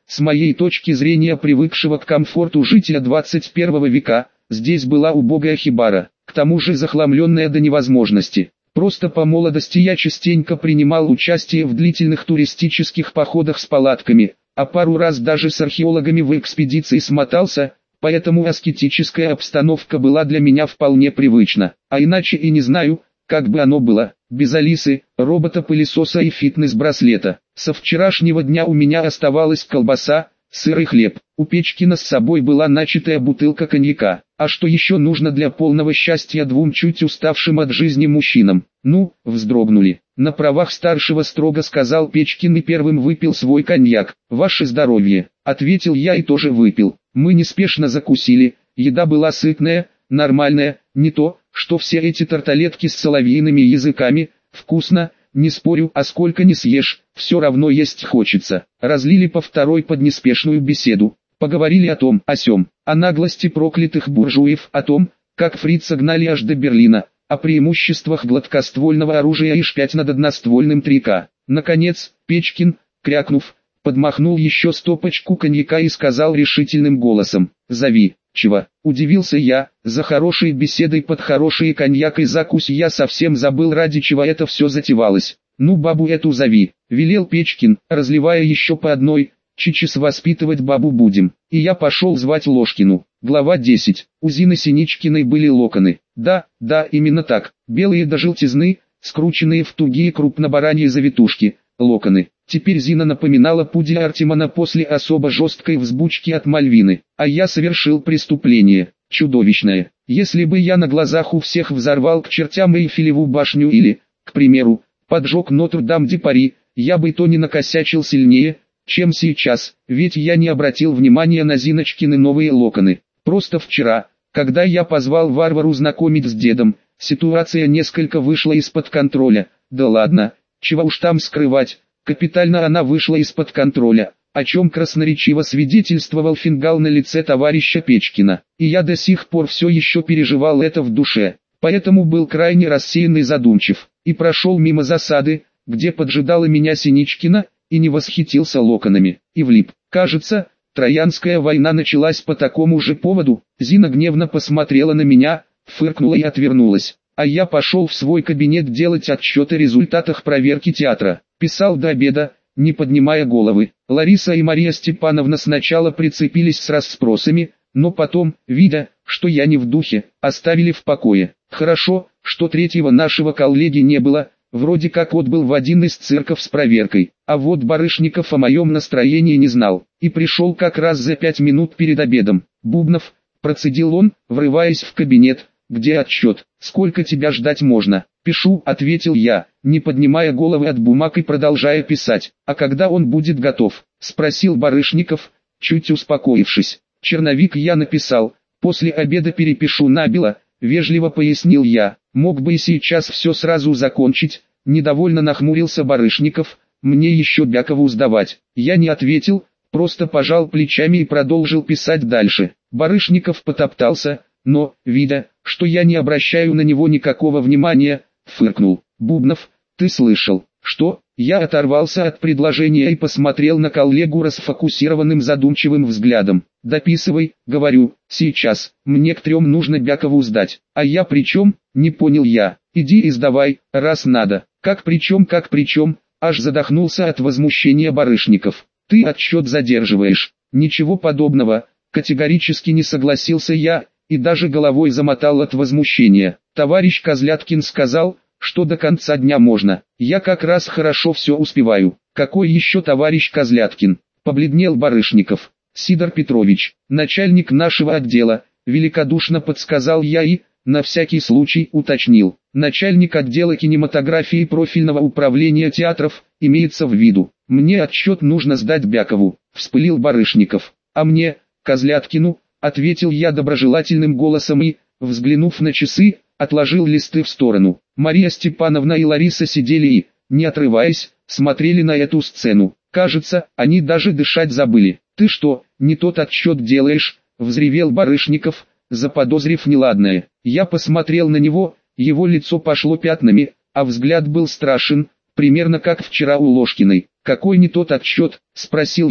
С моей точки зрения, привыкшего к комфорту жителя двадцать первого века, здесь была убогая хибара, к тому же захламленная до невозможности. Просто по молодости я частенько принимал участие в длительных туристических походах с палатками, а пару раз даже с археологами в экспедиции смотался, поэтому аскетическая обстановка была для меня вполне привычна. А иначе и не знаю, как бы оно было, без Алисы, робота-пылесоса и фитнес-браслета. Со вчерашнего дня у меня оставалась колбаса, сыр и хлеб. У Печкина с собой была начатая бутылка коньяка. А что еще нужно для полного счастья двум чуть уставшим от жизни мужчинам? Ну, вздрогнули. На правах старшего строго сказал Печкин и первым выпил свой коньяк. «Ваше здоровье», — ответил я и тоже выпил. Мы неспешно закусили, еда была сытная, нормальная, не то, что все эти тарталетки с соловьиными языками. Вкусно, не спорю, а сколько не съешь, все равно есть хочется. Разлили по второй под неспешную беседу. Поговорили о том, о сём, о наглости проклятых буржуев, о том, как фрица гнали аж до Берлина, о преимуществах гладкоствольного оружия и шпять над одноствольным три ка. Наконец, Печкин, крякнув, подмахнул еще стопочку коньяка и сказал решительным голосом: «Зови». «Чего?» – удивился я. За хорошей беседой под хороший коньяк и закусь я совсем забыл, ради чего это все затевалось. «Ну, бабу эту зови», – велел Печкин, разливая еще по одной. «Чичес воспитывать бабу будем». И я пошел звать Ложкину. Глава десять. У Зины Синичкиной были локоны. Да, да, именно так. Белые до желтизны, скрученные в тугие крупнобараньи завитушки. Локоны. Теперь Зина напоминала пуделя Артемона после особо жесткой взбучки от Мальвины. А я совершил преступление. Чудовищное. Если бы я на глазах у всех взорвал к чертям Эйфелеву башню или, к примеру, поджег Нотр-Дам-де-Пари, я бы то не накосячил сильнее, чем сейчас, ведь я не обратил внимания на Зиночкины новые локоны. Просто вчера, когда я позвал Варвару знакомить с дедом, ситуация несколько вышла из-под контроля. Да ладно, чего уж там скрывать, капитально она вышла из-под контроля, о чем красноречиво свидетельствовал фингал на лице товарища Печкина. И я до сих пор все еще переживал это в душе, поэтому был крайне рассеян и задумчив, и прошел мимо засады, где поджидала меня Синичкина, и не восхитился локонами, и влип. Кажется, Троянская война началась по такому же поводу. Зина гневно посмотрела на меня, фыркнула и отвернулась. А я пошел в свой кабинет делать отчет о результатах проверки театра. Писал до обеда, не поднимая головы. Лариса и Мария Степановна сначала прицепились с расспросами, но потом, видя, что я не в духе, оставили в покое. Хорошо, что третьего нашего коллеги не было. Вроде как отбыл в один из цирков с проверкой, а вот Барышников о моем настроении не знал, и пришел как раз за пять минут перед обедом. «Бубнов», — процедил он, врываясь в кабинет, — «где отчет? Сколько тебя ждать можно?» «Пишу», — ответил я, не поднимая головы от бумаг и продолжая писать. «А когда он будет готов?» — спросил Барышников, чуть успокоившись. «Черновик я написал, после обеда перепишу набело», — вежливо пояснил я. «Мог бы и сейчас все сразу закончить», — недовольно нахмурился Барышников, — «мне еще Бякову сдавать». Я не ответил, просто пожал плечами и продолжил писать дальше. Барышников потоптался, но, видя, что я не обращаю на него никакого внимания, фыркнул. «Бубнов, ты слышал?» «Что?» Я оторвался от предложения и посмотрел на коллегу расфокусированным задумчивым взглядом. «Дописывай», — говорю, — «сейчас, мне к трем нужно Бякову сдать». «А я при чем?» — не понял я. «Иди и сдавай, раз надо». «Как при чем, как при чем?» — аж задохнулся от возмущения Барышников. «Ты отчет задерживаешь». «Ничего подобного», — категорически не согласился я, и даже головой замотал от возмущения. «Товарищ Козляткин сказал, что до конца дня можно. Я как раз хорошо все успеваю». «Какой еще товарищ Козляткин?» — побледнел Барышников. «Сидор Петрович, начальник нашего отдела», — великодушно подсказал я и, на всякий случай, уточнил. «Начальник отдела кинематографии профильного управления театров, имеется в виду. Мне отчет нужно сдать Бякову», — вспылил Барышников. «А мне, Козляткину», — ответил я доброжелательным голосом и, взглянув на часы, отложил листы в сторону. Мария Степановна и Лариса сидели и, не отрываясь, смотрели на эту сцену. Кажется, они даже дышать забыли. «Ты что, не тот отчет делаешь?» — взревел Барышников, заподозрив неладное. Я посмотрел на него, его лицо пошло пятнами, а взгляд был страшен, примерно как вчера у Ложкиной. «Какой не тот отчет?» — спросил я.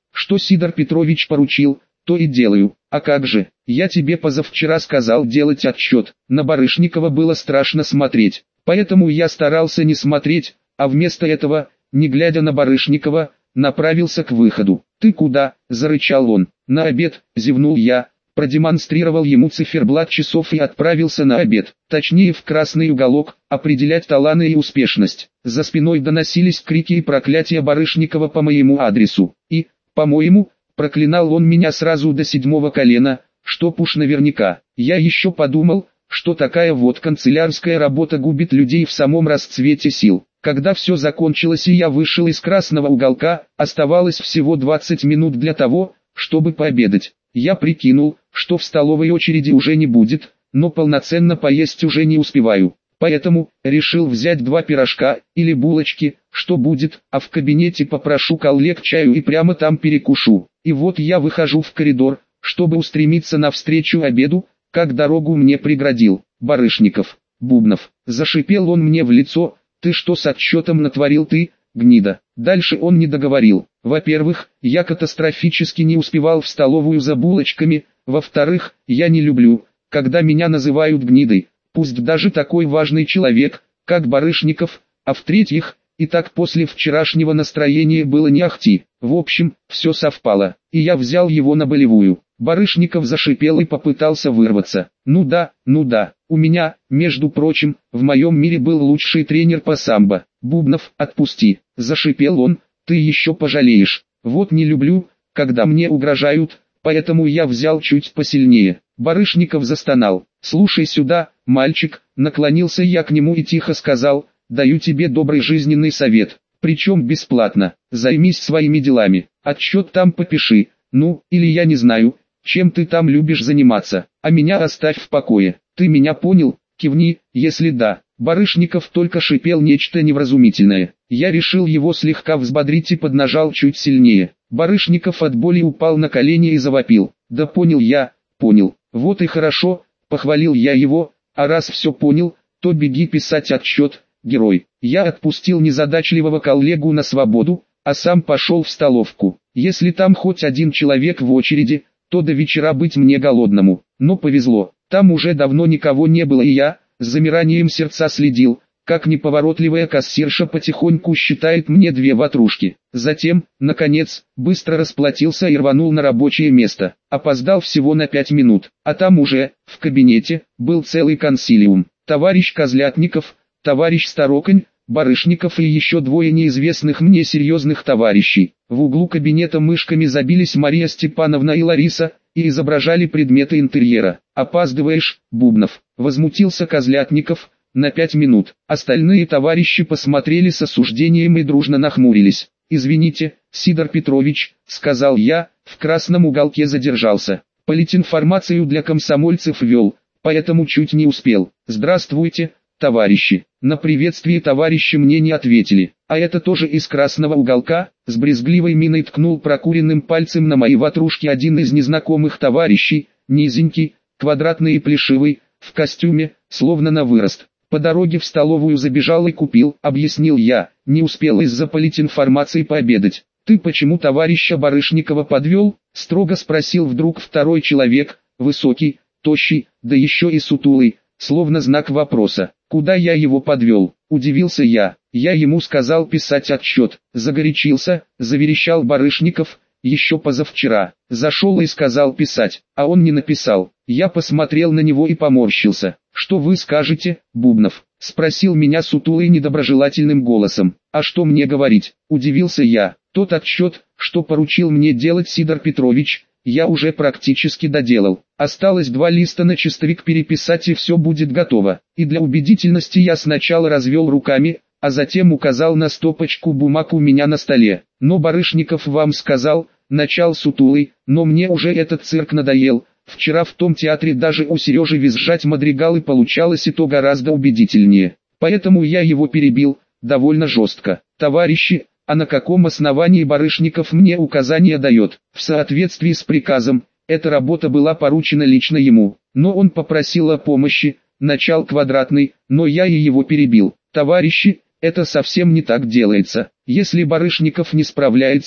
Что Сидор Петрович поручил, то и делаю. А как же, я тебе позавчера сказал делать отчет. На Барышникова было страшно смотреть, поэтому я старался не смотреть, а вместо этого, не глядя на Барышникова, направился к выходу. «Ты куда?» – зарычал он. «На обед», – зевнул я, продемонстрировал ему циферблат часов и отправился на обед, точнее в красный уголок, определять таланты и успешность. За спиной доносились крики и проклятия Барышникова по моему адресу. И, по-моему, проклинал он меня сразу до седьмого колена, чтоб уж наверняка. Я еще подумал, что такая вот канцелярская работа губит людей в самом расцвете сил. Когда все закончилось и я вышел из красного уголка, оставалось всего двадцать минут для того, чтобы пообедать. Я прикинул, что в столовой очереди уже не будет, но полноценно поесть уже не успеваю. Поэтому решил взять два пирожка или булочки, что будет, а в кабинете попрошу коллег чаю и прямо там перекушу. И вот я выхожу в коридор, чтобы устремиться навстречу обеду, как дорогу мне преградил Барышников. «Бубнов», зашипел он мне в лицо, «ты что с отчетом натворил ты, гнида?» Дальше он не договорил. Во-первых, я катастрофически не успевал в столовую за булочками, во-вторых, я не люблю, когда меня называют гнидой, пусть даже такой важный человек, как Барышников, а в-третьих, и так после вчерашнего настроения было не ахти. В общем, все совпало, и я взял его на болевую. Барышников зашипел и попытался вырваться. «Ну да, ну да, у меня, между прочим, в моем мире был лучший тренер по самбо. Бубнов, отпусти», – зашипел он, – «ты еще пожалеешь. Вот не люблю, когда мне угрожают, поэтому я взял чуть посильнее». Барышников застонал. «Слушай сюда, мальчик», – наклонился я к нему и тихо сказал, «даю тебе добрый жизненный совет, причем бесплатно. Займись своими делами, отчет там попиши, ну, или я не знаю, чем ты там любишь заниматься, а меня оставь в покое. Ты меня понял? Кивни, если да». Барышников только шипел нечто невразумительное. Я решил его слегка взбодрить и поднажал чуть сильнее. Барышников от боли упал на колени и завопил. «Да понял я, понял. Вот и хорошо», – похвалил я его, «а раз все понял, то беги писать отчет, герой». Я отпустил незадачливого коллегу на свободу, а сам пошел в столовку. Если там хоть один человек в очереди, то до вечера быть мне голодному. Но повезло, там уже давно никого не было, и я, с замиранием сердца следил, как неповоротливая кассирша потихоньку считает мне две ватрушки. Затем, наконец, быстро расплатился и рванул на рабочее место. Опоздал всего на пять минут, а там уже, в кабинете, был целый консилиум. Товарищ Козлятников, товарищ Староконь, Барышников и еще двое неизвестных мне серьезных товарищей. В углу кабинета мышками забились Мария Степановна и Лариса, и изображали предметы интерьера. «Опаздываешь, Бубнов», — возмутился Козлятников, — «на пять минут». Остальные товарищи посмотрели с осуждением и дружно нахмурились. «Извините, Сидор Петрович», — сказал я, в красном уголке задержался. «Политинформацию для комсомольцев вел, поэтому чуть не успел». «Здравствуйте, товарищи». На приветствие товарищи мне не ответили, а это тоже из красного уголка, с брезгливой миной ткнул прокуренным пальцем на мои ватрушки один из незнакомых товарищей, низенький, квадратный и плешивый, в костюме, словно на вырост. По дороге в столовую забежал и купил, объяснил я, не успел из-за политинформации пообедать. «Ты почему товарища Барышникова подвел?» – строго спросил вдруг второй человек, высокий, тощий, да еще и сутулый, словно знак вопроса. «Куда я его подвел?» – удивился я. «Я ему сказал писать отчет». Загорячился, заверещал Барышников, еще позавчера. Зашел и сказал писать, а он не написал. Я посмотрел на него и поморщился. «Что вы скажете, Бубнов?» – спросил меня сутулый недоброжелательным голосом. «А что мне говорить?» – удивился я. «Тот отчет, что поручил мне делать Сидор Петрович, я уже практически доделал. Осталось два листа на чистовик переписать и все будет готово». И для убедительности я сначала развел руками, а затем указал на стопочку бумаг у меня на столе. «Но Барышников вам сказал», — начал сутулый, «но мне уже этот цирк надоел. Вчера в том театре даже у Сережи визжать мадригалы получалось и то гораздо убедительнее. Поэтому я его перебил, довольно жестко. Товарищи, а на каком основании Барышников мне указания дает? В соответствии с приказом, эта работа была поручена лично ему, но он попросил о помощи, начал квадратный, но я и его перебил. Товарищи, это совсем не так делается. Если Барышников не справляется,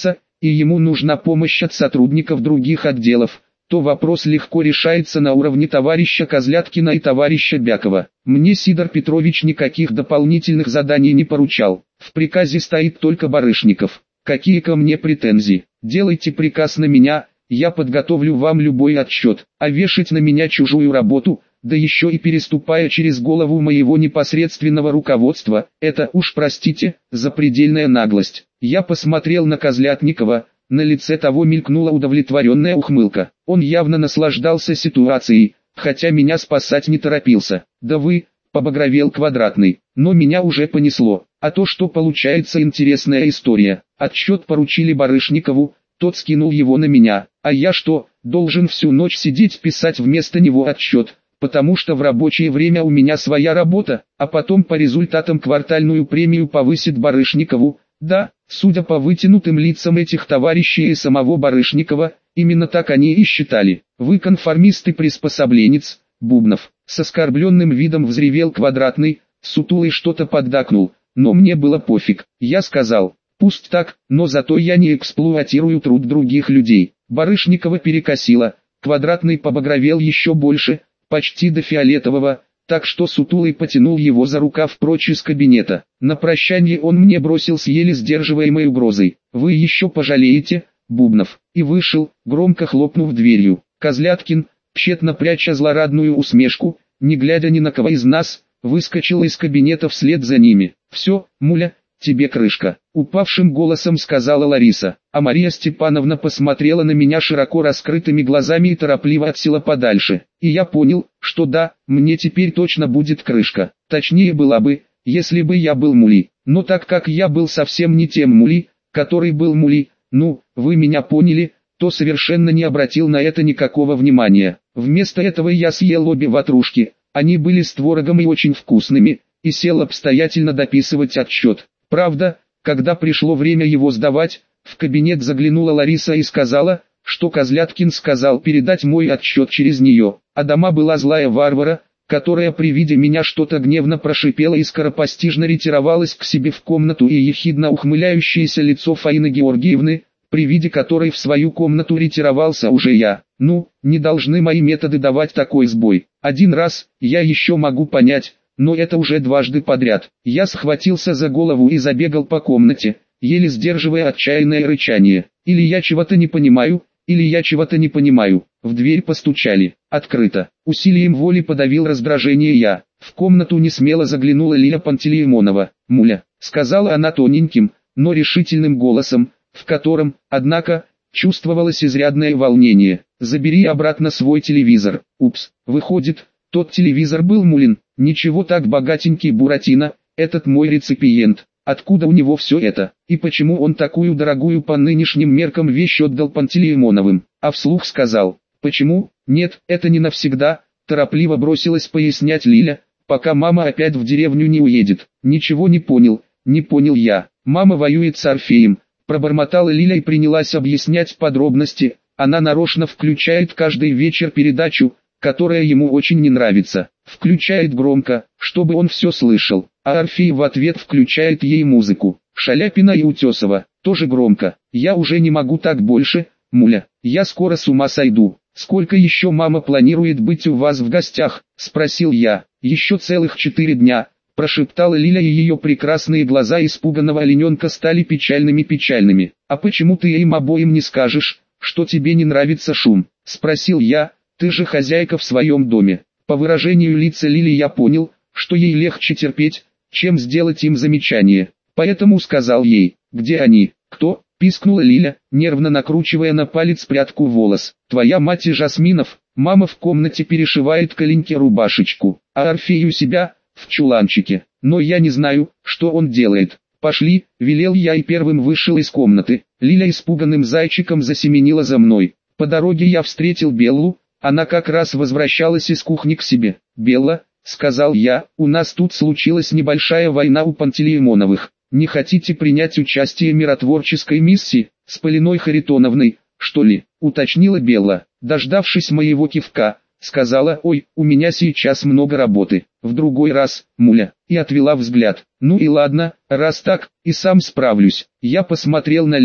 и ему нужна помощь от сотрудников других отделов, то вопрос легко решается на уровне товарища Козляткина и товарища Бякова. Мне Сидор Петрович никаких дополнительных заданий не поручал. В приказе стоит только Барышников. Какие ко мне претензии? Делайте приказ на меня, я подготовлю вам любой отчет, а вешать на меня чужую работу, да еще и переступая через голову моего непосредственного руководства, это уж простите, запредельная наглость. Я посмотрел на Козлятникова, на лице того мелькнула удовлетворенная ухмылка. Он явно наслаждался ситуацией, хотя меня спасать не торопился. Да вы, побагровел Квадратный, но меня уже понесло. А то, что получается интересная история. Отчет поручили Барышникову, тот скинул его на меня. А я что, должен всю ночь сидеть писать вместо него отчет, потому что в рабочее время у меня своя работа, а потом по результатам квартальную премию повысит Барышникову. Да, судя по вытянутым лицам этих товарищей и самого Барышникова, именно так они и считали. Вы конформист и приспособленец, Бубнов. С оскорбленным видом взревел Квадратный, сутулый что-то поддакнул, но мне было пофиг. Я сказал, пусть так, но зато я не эксплуатирую труд других людей. Барышникова перекосило, Квадратный побагровел еще больше, почти до фиолетового, так что сутулый потянул его за рукав прочь из кабинета. На прощание он мне бросил с еле сдерживаемой угрозой: «Вы еще пожалеете, Бубнов», и вышел, громко хлопнув дверью. Козляткин, тщетно пряча злорадную усмешку, не глядя ни на кого из нас, выскочил из кабинета вслед за ними. «Все, Муля, тебе крышка», — упавшим голосом сказала Лариса, а Мария Степановна посмотрела на меня широко раскрытыми глазами и торопливо отсела подальше. И я понял, что да, мне теперь точно будет крышка. Точнее была бы, если бы я был Мули. Но так как я был совсем не тем Мули, который был Мули, ну, вы меня поняли, то совершенно не обратил на это никакого внимания. Вместо этого я съел обе ватрушки, они были с творогом и очень вкусными, и сел обстоятельно дописывать отчет. Правда, когда пришло время его сдавать, в кабинет заглянула Лариса и сказала, что Козляткин сказал передать мой отчет через нее, а дома была злая Варвара, которая при виде меня что-то гневно прошипела и скоропостижно ретировалась к себе в комнату, и ехидно ухмыляющееся лицо Фаины Георгиевны, при виде которой в свою комнату ретировался уже я. Ну, не должны мои методы давать такой сбой. Один раз, я еще могу понять, но это уже дважды подряд. Я схватился за голову и забегал по комнате, еле сдерживая отчаянное рычание. Или я чего-то не понимаю, или я чего-то не понимаю. В дверь постучали. Открыто. Усилием воли подавил раздражение я. В комнату несмело заглянула Лиля Пантелеймонова. «Муля», — сказала она тоненьким, но решительным голосом, в котором, однако, чувствовалось изрядное волнение. «Забери обратно свой телевизор». Упс, выходит, тот телевизор был Мулин. Ничего так, богатенький Буратино, этот мой реципиент. Откуда у него все это? И почему он такую дорогую по нынешним меркам вещь отдал Пантелеймоновым? А вслух сказал: «Почему? Нет, это не навсегда», торопливо бросилась пояснять Лиля, «пока мама опять в деревню не уедет». «Ничего не понял, не понял я. Мама воюет с Орфеем», пробормотала Лиля и принялась объяснять подробности. Она нарочно включает каждый вечер передачу, которая ему очень не нравится. Включает громко, чтобы он все слышал, а Орфей в ответ включает ей музыку. Шаляпина и Утесова, тоже громко. «Я уже не могу так больше, Муля, я скоро с ума сойду». «Сколько еще мама планирует быть у вас в гостях?» – спросил я. «Еще целых четыре дня», – прошептала Лиля, и ее прекрасные глаза испуганного олененка стали печальными-печальными. «А почему ты им обоим не скажешь, что тебе не нравится шум?» – спросил я. «Ты же хозяйка в своем доме». По выражению лица Лили я понял, что ей легче терпеть, чем сделать им замечание. Поэтому сказал ей: «Где они?» «Кто?» – пискнула Лиля, нервно накручивая на палец прядку волос. «Твоя мать и Жасминов». Мама в комнате перешивает Коленьке рубашечку, а Орфей у себя, в чуланчике. Но я не знаю, что он делает. «Пошли», – велел я и первым вышел из комнаты. Лиля испуганным зайчиком засеменила за мной. По дороге я встретил Беллу. Она как раз возвращалась из кухни к себе. «Белла», — сказал я, — «у нас тут случилась небольшая война у Пантелеймоновых. Не хотите принять участие в миротворческой миссии, с Полиной Харитоновной, что ли?» — уточнила Белла. Дождавшись моего кивка, сказала: «Ой, у меня сейчас много работы, в другой раз, Муля», и отвела взгляд. «Ну и ладно, раз так, и сам справлюсь». Я посмотрел на Лилю.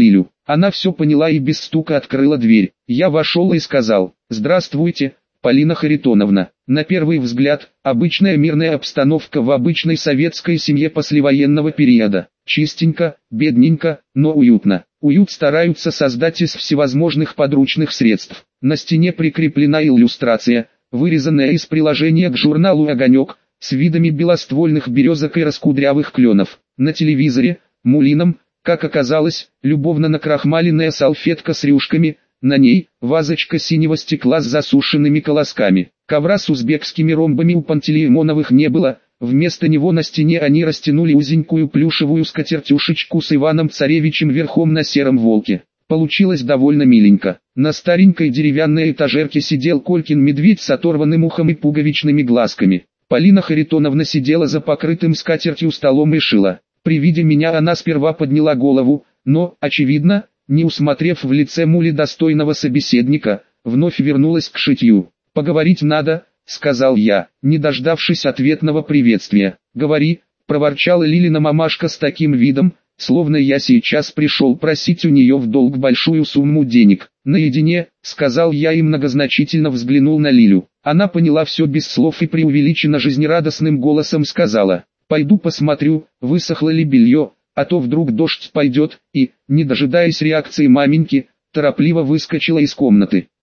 Она все поняла и без стука открыла дверь. Я вошел и сказал: «Здравствуйте, Полина Харитоновна». На первый взгляд, обычная мирная обстановка в обычной советской семье послевоенного периода. Чистенько, бедненько, но уютно. Уют стараются создать из всевозможных подручных средств. На стене прикреплена иллюстрация, вырезанная из приложения к журналу «Огонек», с видами белоствольных березок и раскудрявых кленов. На телевизоре, мулином, как оказалось, любовно накрахмаленная салфетка с рюшками, на ней вазочка синего стекла с засушенными колосками. Ковра с узбекскими ромбами у Пантелеймоновых не было, вместо него на стене они растянули узенькую плюшевую скатертюшечку с Иваном Царевичем верхом на сером волке. Получилось довольно миленько. На старенькой деревянной этажерке сидел Колькин медведь с оторванным ухом и пуговичными глазками. Полина Харитоновна сидела за покрытым скатертью столом и шила. При виде меня она сперва подняла голову, но, очевидно, не усмотрев в лице мули достойного собеседника, вновь вернулась к шитью. «Поговорить надо», — сказал я, не дождавшись ответного приветствия. «Говори», — проворчала Лилина мамашка с таким видом, словно я сейчас пришел просить у нее в долг большую сумму денег. «Наедине», — сказал я и многозначительно взглянул на Лилю. Она поняла все без слов и преувеличенно жизнерадостным голосом сказала: «Пойду посмотрю, высохло ли белье, а то вдруг дождь пойдет», и, не дожидаясь реакции маменьки, торопливо выскочила из комнаты.